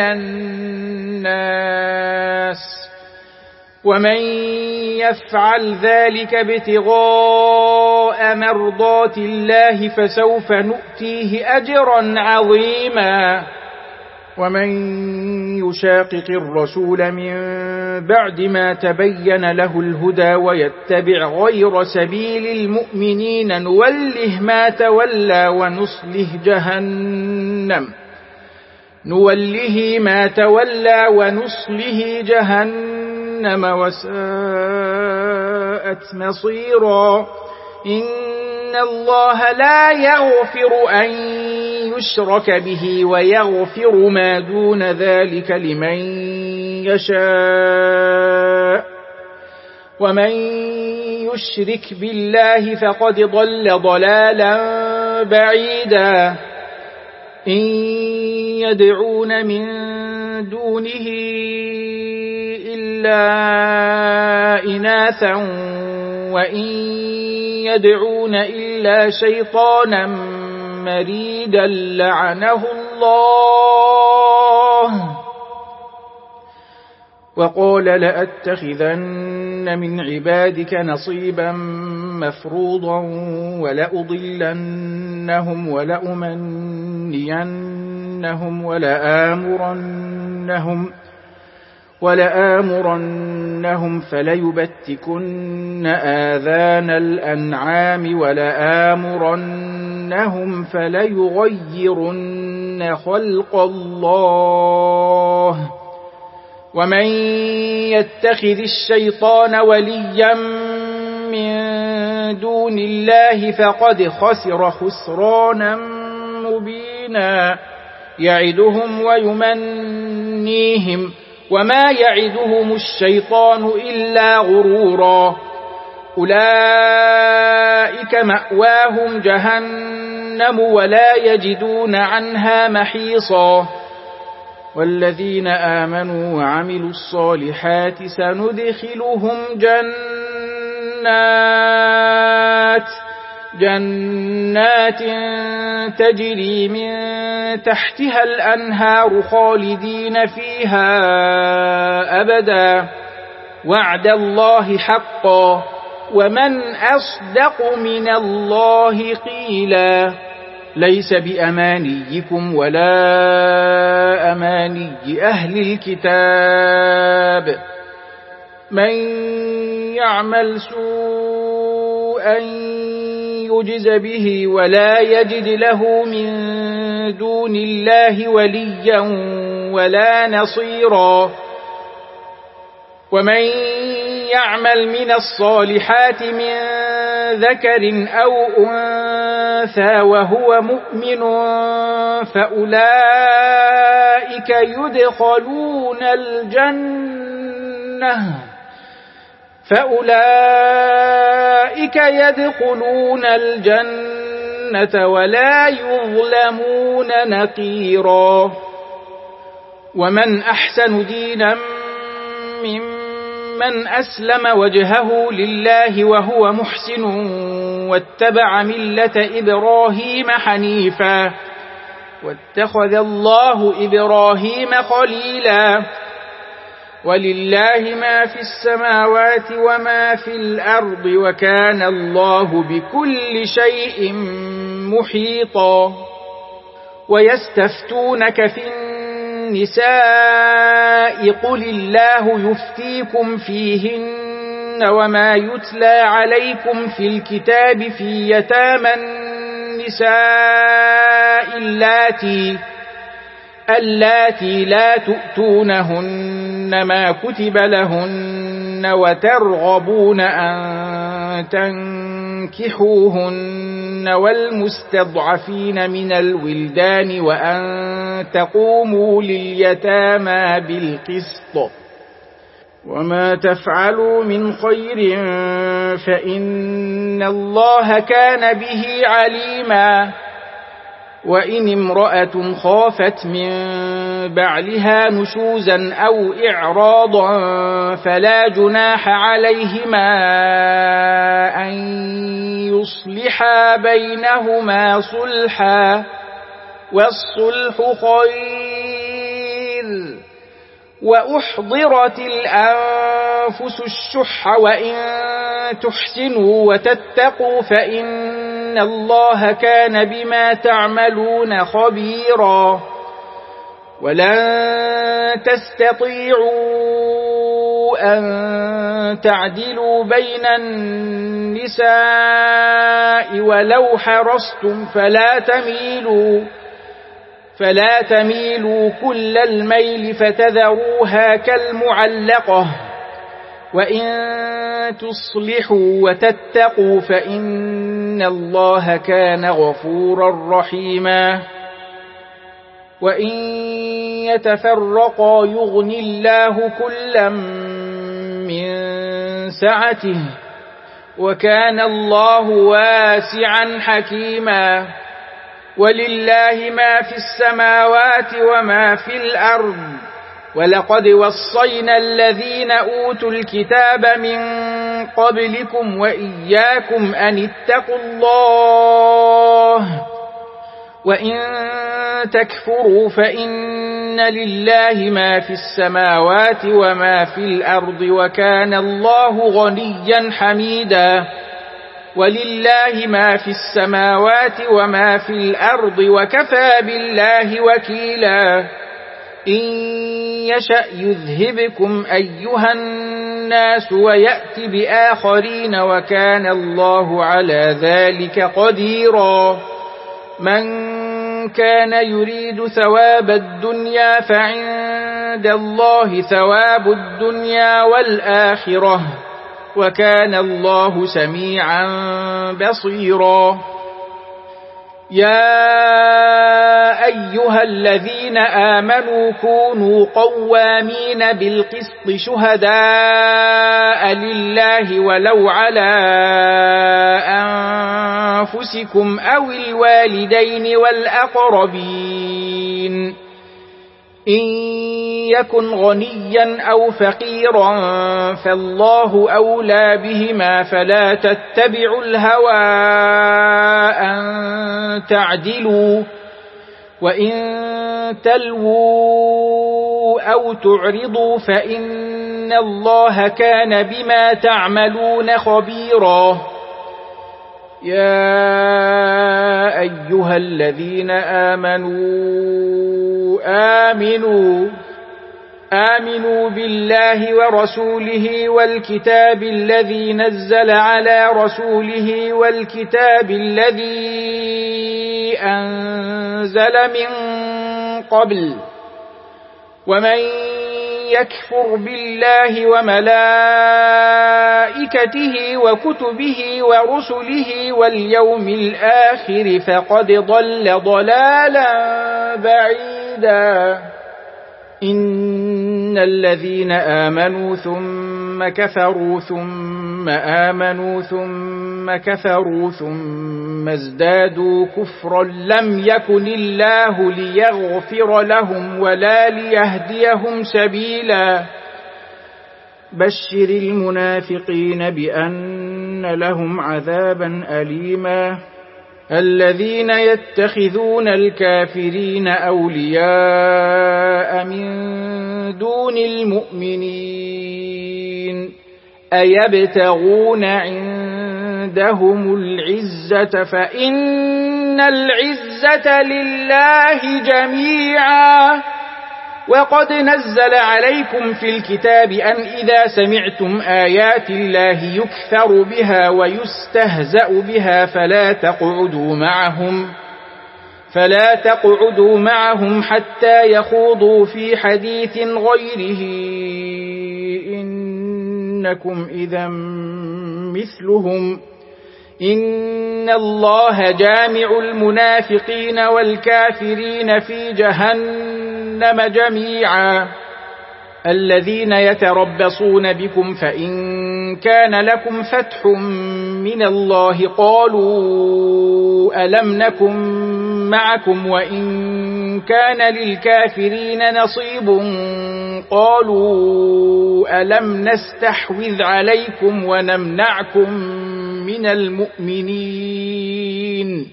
الناس ومن يفعل ذلك ابتغاء مرضات الله فسوف نؤتيه أجرا عظيما ومن يشاقق الرسول من بعد ما تبين له الهدى ويتبع غير سبيل المؤمنين نوله ما تولى ونصله جهنم وساءت مصيرا إن الله لا يغفر أن يشرك به ويغفر ما دون ذلك لمن يشاء ومن يشرك بالله فقد ضل ضلالا بعيدا إن يدعون من دونه إلا إناثا وإن يدعون إلا شيطانا مريدا لعنه الله وقال لأتخذن من عبادك نصيبا مفروضا ولأضلنهم ولأمنينهم ولآمرنهم فليبتكن آذان الأنعام ولآمرنهم فليغيرن خلق الله ومن يتخذ الشيطان وليا من دون الله فقد خسر خسرانا مبينا يعدهم ويمنيهم وما يعدهم الشيطان إلا غرورا أولئك مأواهم جهنم ولا يجدون عنها محيصا والذين آمنوا وعملوا الصالحات سندخلهم جنات تجري من تحتها الأنهار خالدين فيها أبدا وعد الله حقا ومن أصدق من الله قيلا ليس بأمانيكم ولا أماني أهل الكتاب من يعمل سوءا يجز به ولا يجد له من دون الله وليا ولا نصيرا ومن يعمل من الصالحات من ذكر أو أنثى وهو مؤمن فأولئك يدخلون الجنة ولا يظلمون نقيرا ومن أحسن دينا من أسلم وجهه لله وهو محسن واتبع ملة إبراهيم حنيفا واتخذ الله إبراهيم خليلا ولله ما في السماوات وما في الأرض وكان الله بكل شيء محيطا ويستفتونك في النساء قل الله يفتيكم فيهن وما يتلى عليكم في الكتاب في يتامى النساء اللاتي لا تؤتونهن ما كتب لهن وترغبون أن تنكحوهن والمستضعفين من الولدان وأن تقوموا لليتامى بالقسط وما تفعلوا من خير فإن الله كان به عليما وإن امرأة خافت من بعلها نشوزا أو إعراضا فلا جناح عليهما أن يصلحا بينهما صلحا والصلح خير وأحضرت الأنفس الشح وإن تحسنوا وتتقوا فإن الله كان بما تعملون خبيرا ولن تستطيعوا أن تعدلوا بين النساء ولو حرصتم فلا تميلوا كل الميل فتذروها كالمعلقة وإن تصلحوا وتتقوا فإن الله كان غفورا رحيما وإن يتفرقا يغن الله كلا من سعته وكان الله واسعا حكيما ولله ما في السماوات وما في الأرض ولقد وصينا الذين أوتوا الكتاب من قبلكم وإياكم أن اتقوا الله وإن تكفروا فإن لله ما في السماوات وما في الأرض وكان الله غنيا حميدا ولله ما في السماوات وما في الأرض وكفى بالله وكيلا إن يشأ يذهبكم أيها الناس ويأت بآخرين وكان الله على ذلك قديرا من كان يريد ثواب الدنيا فعند الله ثواب الدنيا والآخرة وكان الله سميعا بصيرا يا أيها الذين آمنوا كونوا قوامين بالقسط شهداء لله ولو على أنفسكم أو الوالدين والأقربين إن يكن غنيا أو فقيرا فالله أولى بهما فلا تتبعوا الهوى أن تعدلوا وإن تلووا أو تعرضوا فإن الله كان بما تعملون خبيرا يا أيها الذين آمنوا بالله ورسوله والكتاب الذي نزل على رسوله والكتاب الذي أنزل من قبل ومن يكفر بالله وملائكته وكتبه ورسله واليوم الآخر فقد ضل ضلالا بعيدا إن الذين آمنوا ثم كفروا ثم آمنوا ثم كفروا ثم ازدادوا كفرا لم يكن الله ليغفر لهم ولا ليهديهم سبيلا بشر المنافقين بأن لهم عذابا أليما الذين يتخذون الكافرين أولياء من دون المؤمنين أيبتغون عندهم العزة فإن العزة لله جميعا وقد نزل عليكم في الكتاب أن إذا سمعتم آيات الله يكفر بها ويستهزأ بها فلا تقعدوا معهم حتى يخوضوا في حديث غيره إنكم إذا مثلهم إن الله جامع المنافقين والكافرين في جهنم جميعا الذين يتربصون بكم فإن كان لكم فتح من الله قالوا ألم نكن معكم وإن كان للكافرين نصيب قالوا ألم نستحوذ عليكم ونمنعكم من المؤمنين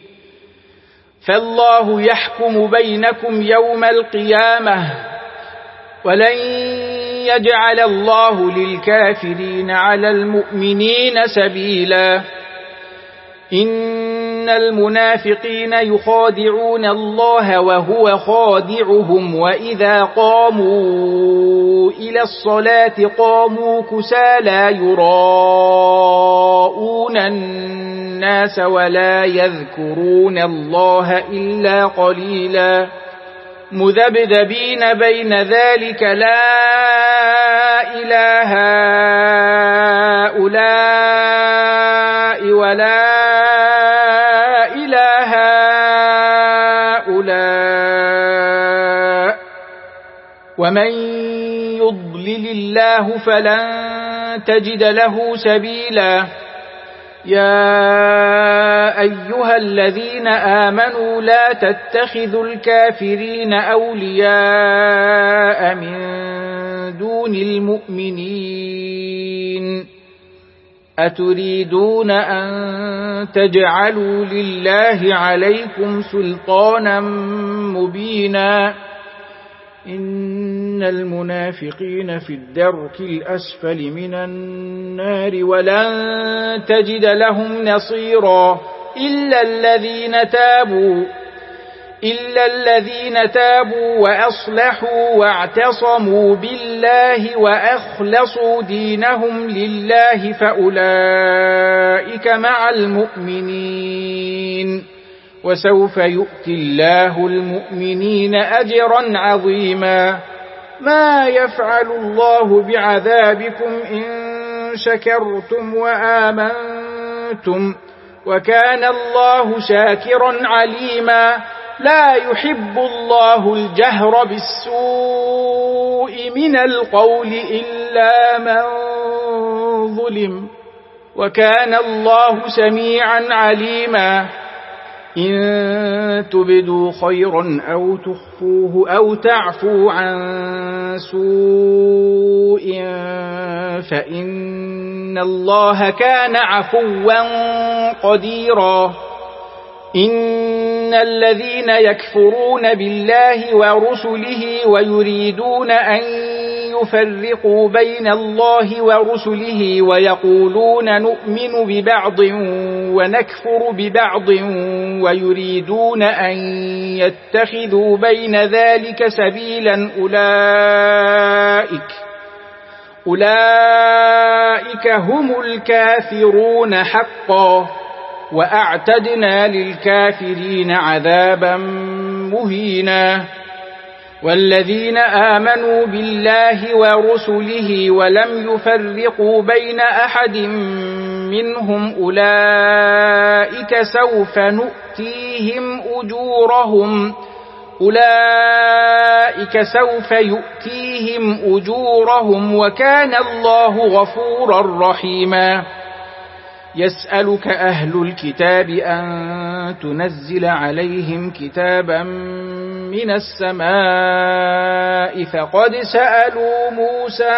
فالله يحكم بينكم يوم القيامة ولن يجعل الله للكافرين على المؤمنين سبيلا إن المنافقين يخادعون الله وهو خادعهم وإذا قاموا إلى الصلاة قاموا كسالى يراءون الناس ولا يذكرون الله إلا قليلا مذبذبين بين ذلك لا إله هؤلاء ولا إله هؤلاء ومن يضلل الله فلن تجد له سبيلا يا أيها الذين آمنوا لا تتخذوا الكافرين أولياء من دون المؤمنين أتريدون أن تجعلوا لله عليكم سلطانا مبينا إن المنافقين في الدرك الأسفل من النار ولن تجد لهم نصيرا إلا الذين تابوا وأصلحوا واعتصموا بالله وأخلصوا دينهم لله فأولئك مع المؤمنين وسوف يؤتي الله المؤمنين أجرا عظيما ما يفعل الله بعذابكم إن شكرتم وآمنتم وكان الله شاكرا عليما لا يحب الله الجهر بالسوء من القول إلا من ظلم وكان الله سميعا عليما إن تبدوا خيرا أو تخفوه أو تعفوا عن سوء فإن الله كان عفوا قديرا إن الذين يكفرون بالله ورسله ويريدون أن يفرقوا بين الله ورسله ويقولون نؤمن ببعض ونكفر ببعض ويريدون أن يتخذوا بين ذلك سبيلا أولئك هم الكافرون حقا وأعتدنا للكافرين عذابا مهينا والذين آمنوا بالله ورسله ولم يفرقوا بين أحد منهم أولئك سوف يؤتيهم أجورهم وكان الله غفورا رحيما يسألك أهل الكتاب أن تنزل عليهم كتابا من السماء فقد سألوا موسى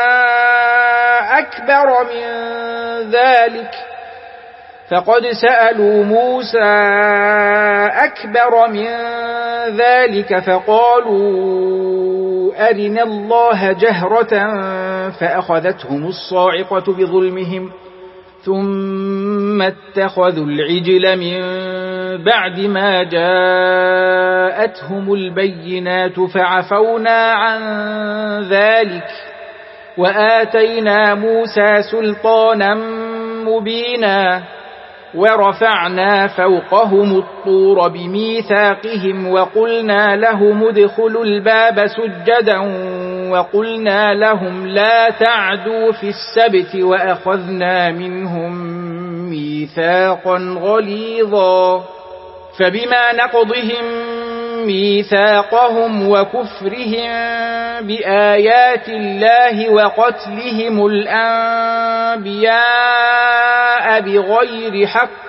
أكبر من ذلك فقالوا أرنا الله جهرة فأخذتهم الصاعقة بظلمهم ثم اتخذوا العجل من بعد ما جاءتهم البينات فعفونا عن ذلك وآتينا موسى سلطانا مبينا ورفعنا فوقهم الطور بميثاقهم وقلنا لهم ادخلوا الباب سجدا وقلنا لهم لا تعدوا في السبت وأخذنا منهم ميثاقا غليظا فبما نقضهم ميثاقهم وكفرهم بآيات الله وقتلهم الأنبياء بغير حق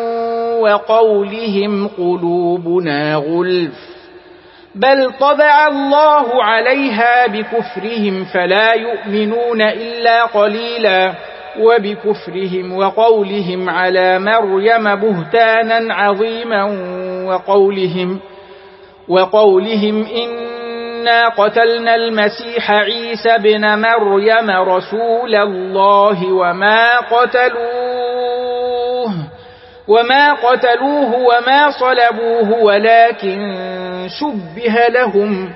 وقولهم قلوبنا غلف بل طبع الله عليها بكفرهم فلا يؤمنون إلا قليلا وبكفرهم وقولهم على مريم بهتانا عظيما وقولهم إنا قتلنا المسيح عيسى بن مريم رسول الله وما قتلوه وما صلبوه ولكن شبه لهم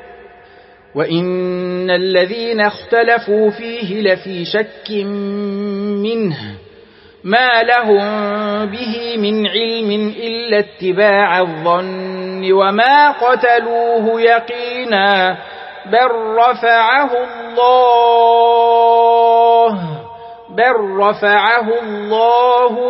وإن الذين اختلفوا فيه لفي شك منه ما لهم به من علم إلا اتباع الظن وما قتلوه يقينا بل رفعه الله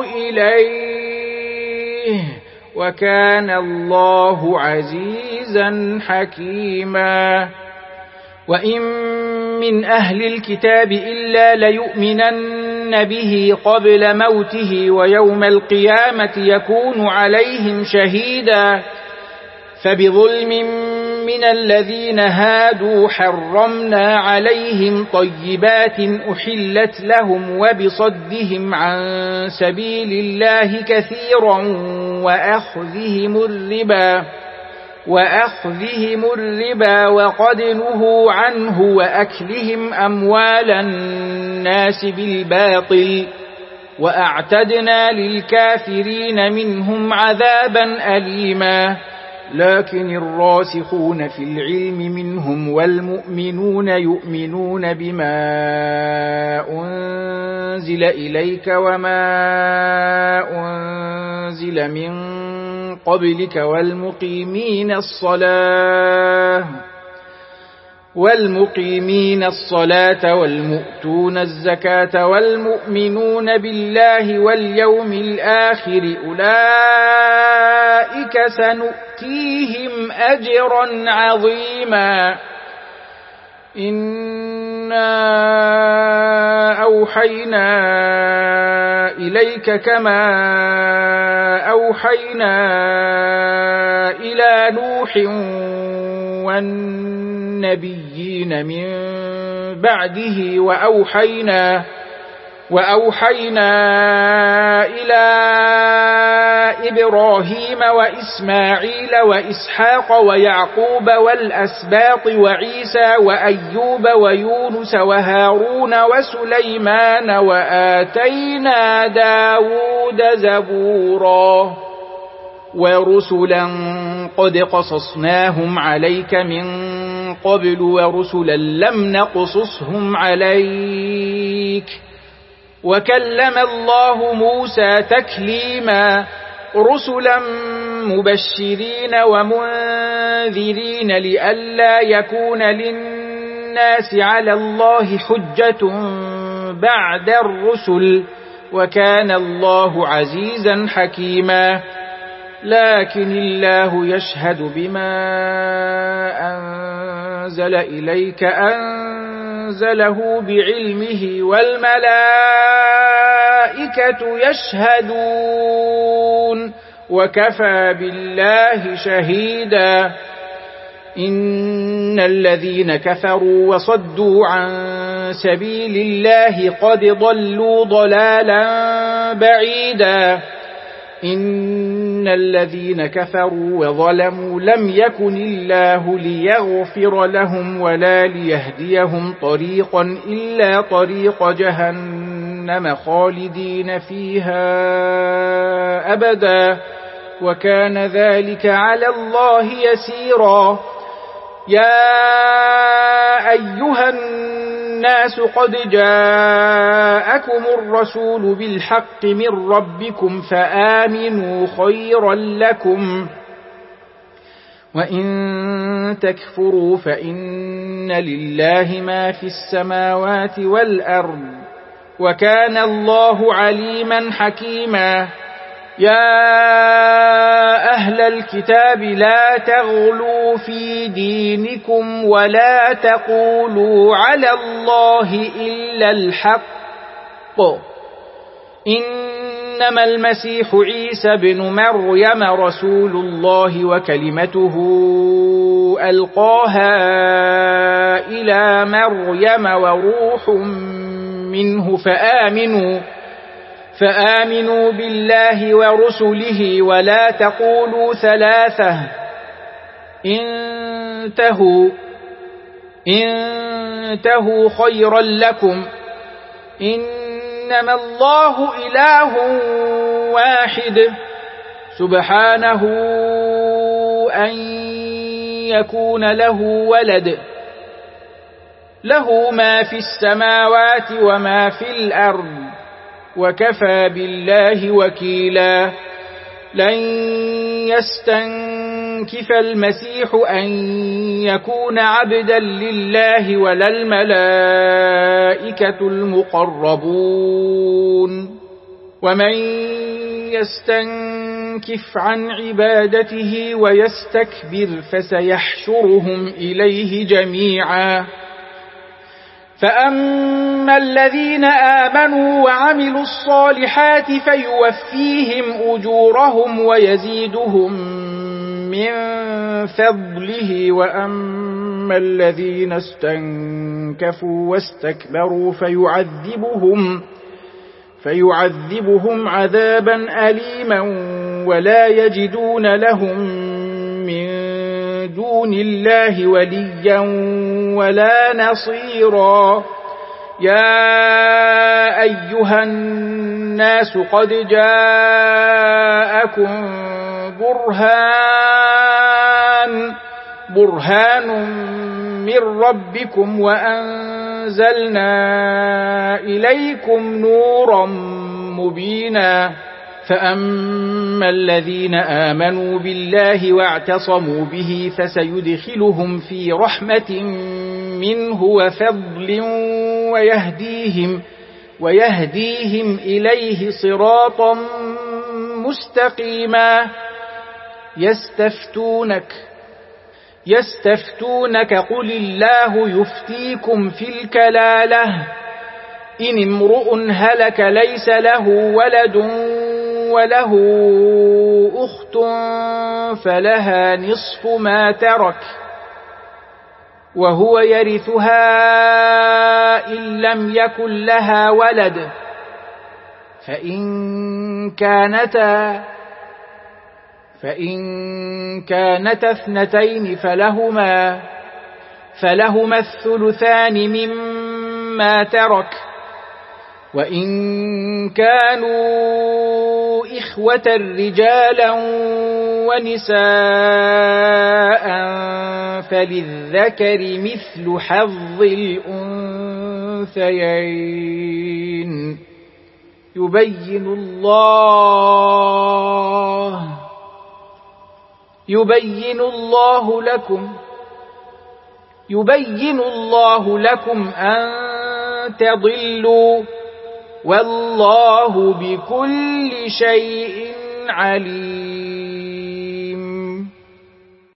إليه وكان الله عزيزا حكيما وإن من أهل الكتاب إلا ليؤمنن به قبل موته ويوم القيامة يكون عليهم شهيدا فبظلم من الذين هادوا حرمنا عليهم طيبات أحلت لهم وبصدهم عن سبيل الله كثيرا وأخذهم الربا وقد نهوا عنه وأكلهم أموال الناس بالباطل وأعتدنا للكافرين منهم عذابا أليما لكن الراسخون في العلم منهم والمؤمنون يؤمنون بما أنزل إليك وما أنزل من قبلك والمقيمين الصلاة والمؤتون الزكاة والمؤمنون بالله واليوم الآخر أولئك سنؤتيهم أجرا عظيما إنا أوحينا إليك كما أوحينا إلى نوح والنبيين من بعده وأوحينا إلى إبراهيم وإسماعيل وإسحاق ويعقوب والأسباط وعيسى وأيوب ويونس وهارون وسليمان وآتينا داود زبورا ورسلا قد قصصناهم عليك من قبل ورسلا لم نقصصهم عليك وكلم الله موسى تكليما رسلا مبشرين ومنذرين لئلا يكون للناس على الله حجة بعد الرسل وكان الله عزيزا حكيما لكن الله يشهد بما أنزل إليك أنزله بعلمه والملائكة يشهدون وكفى بالله شهيدا إن الذين كفروا وصدوا عن سبيل الله قد ضلوا ضلالا بعيدا إن الذين كفروا وظلموا لم يكن الله ليغفر لهم ولا ليهديهم طريقا إلا طريق جهنم خالدين فيها أبدا وكان ذلك على الله يسيرا يا أيها الناس قد جاءكم الرسول بالحق من ربكم فآمنوا خيرا لكم وإن تكفروا فإن لله ما في السماوات والأرض وكان الله عليما حكيما يا أهل الكتاب لا تغلوا في دينكم ولا تقولوا على الله إلا الحق إنما المسيح عيسى بن مريم رسول الله وكلمته ألقاها إلى مريم وروح منه فآمنوا بالله ورسله ولا تقولوا ثلاثة انتهوا خيرا لكم إنما الله إله واحد سبحانه أن يكون له ولد له ما في السماوات وما في الأرض وكفى بالله وكيلا لن يستنكف المسيح أن يكون عبدا لله ولا الملائكة المقربون ومن يستنكف عن عبادته ويستكبر فسيحشرهم إليه جميعا فأما الذين آمنوا وعملوا الصالحات فيوفيهم أجورهم ويزيدهم من فضله وأما الذين استنكفوا واستكبروا فيعذبهم عذابا أليما ولا يجدون لهم من دون الله وليا ولا نصيرا يا أيها الناس قد جاءكم برهان من ربكم وأنزلنا إليكم نورا مبينا فأما الذين آمنوا بالله واعتصموا به فسيدخلهم في رحمة منه وفضل ويهديهم إليه صراطا مستقيما يستفتونك قل الله يفتيكم في الكلالة إن امرؤ هلك ليس له ولد وله أخت فلها نصف ما ترك وهو يرثها إن لم يكن لها ولد فإن كانتا اثنتين فلهما الثلثان مما ترك وإن كانوا إخوة رجالا ونساء فللذكر مثل حظ الأنثيين يبين الله لكم أن تضلوا والله بكل شيء عليم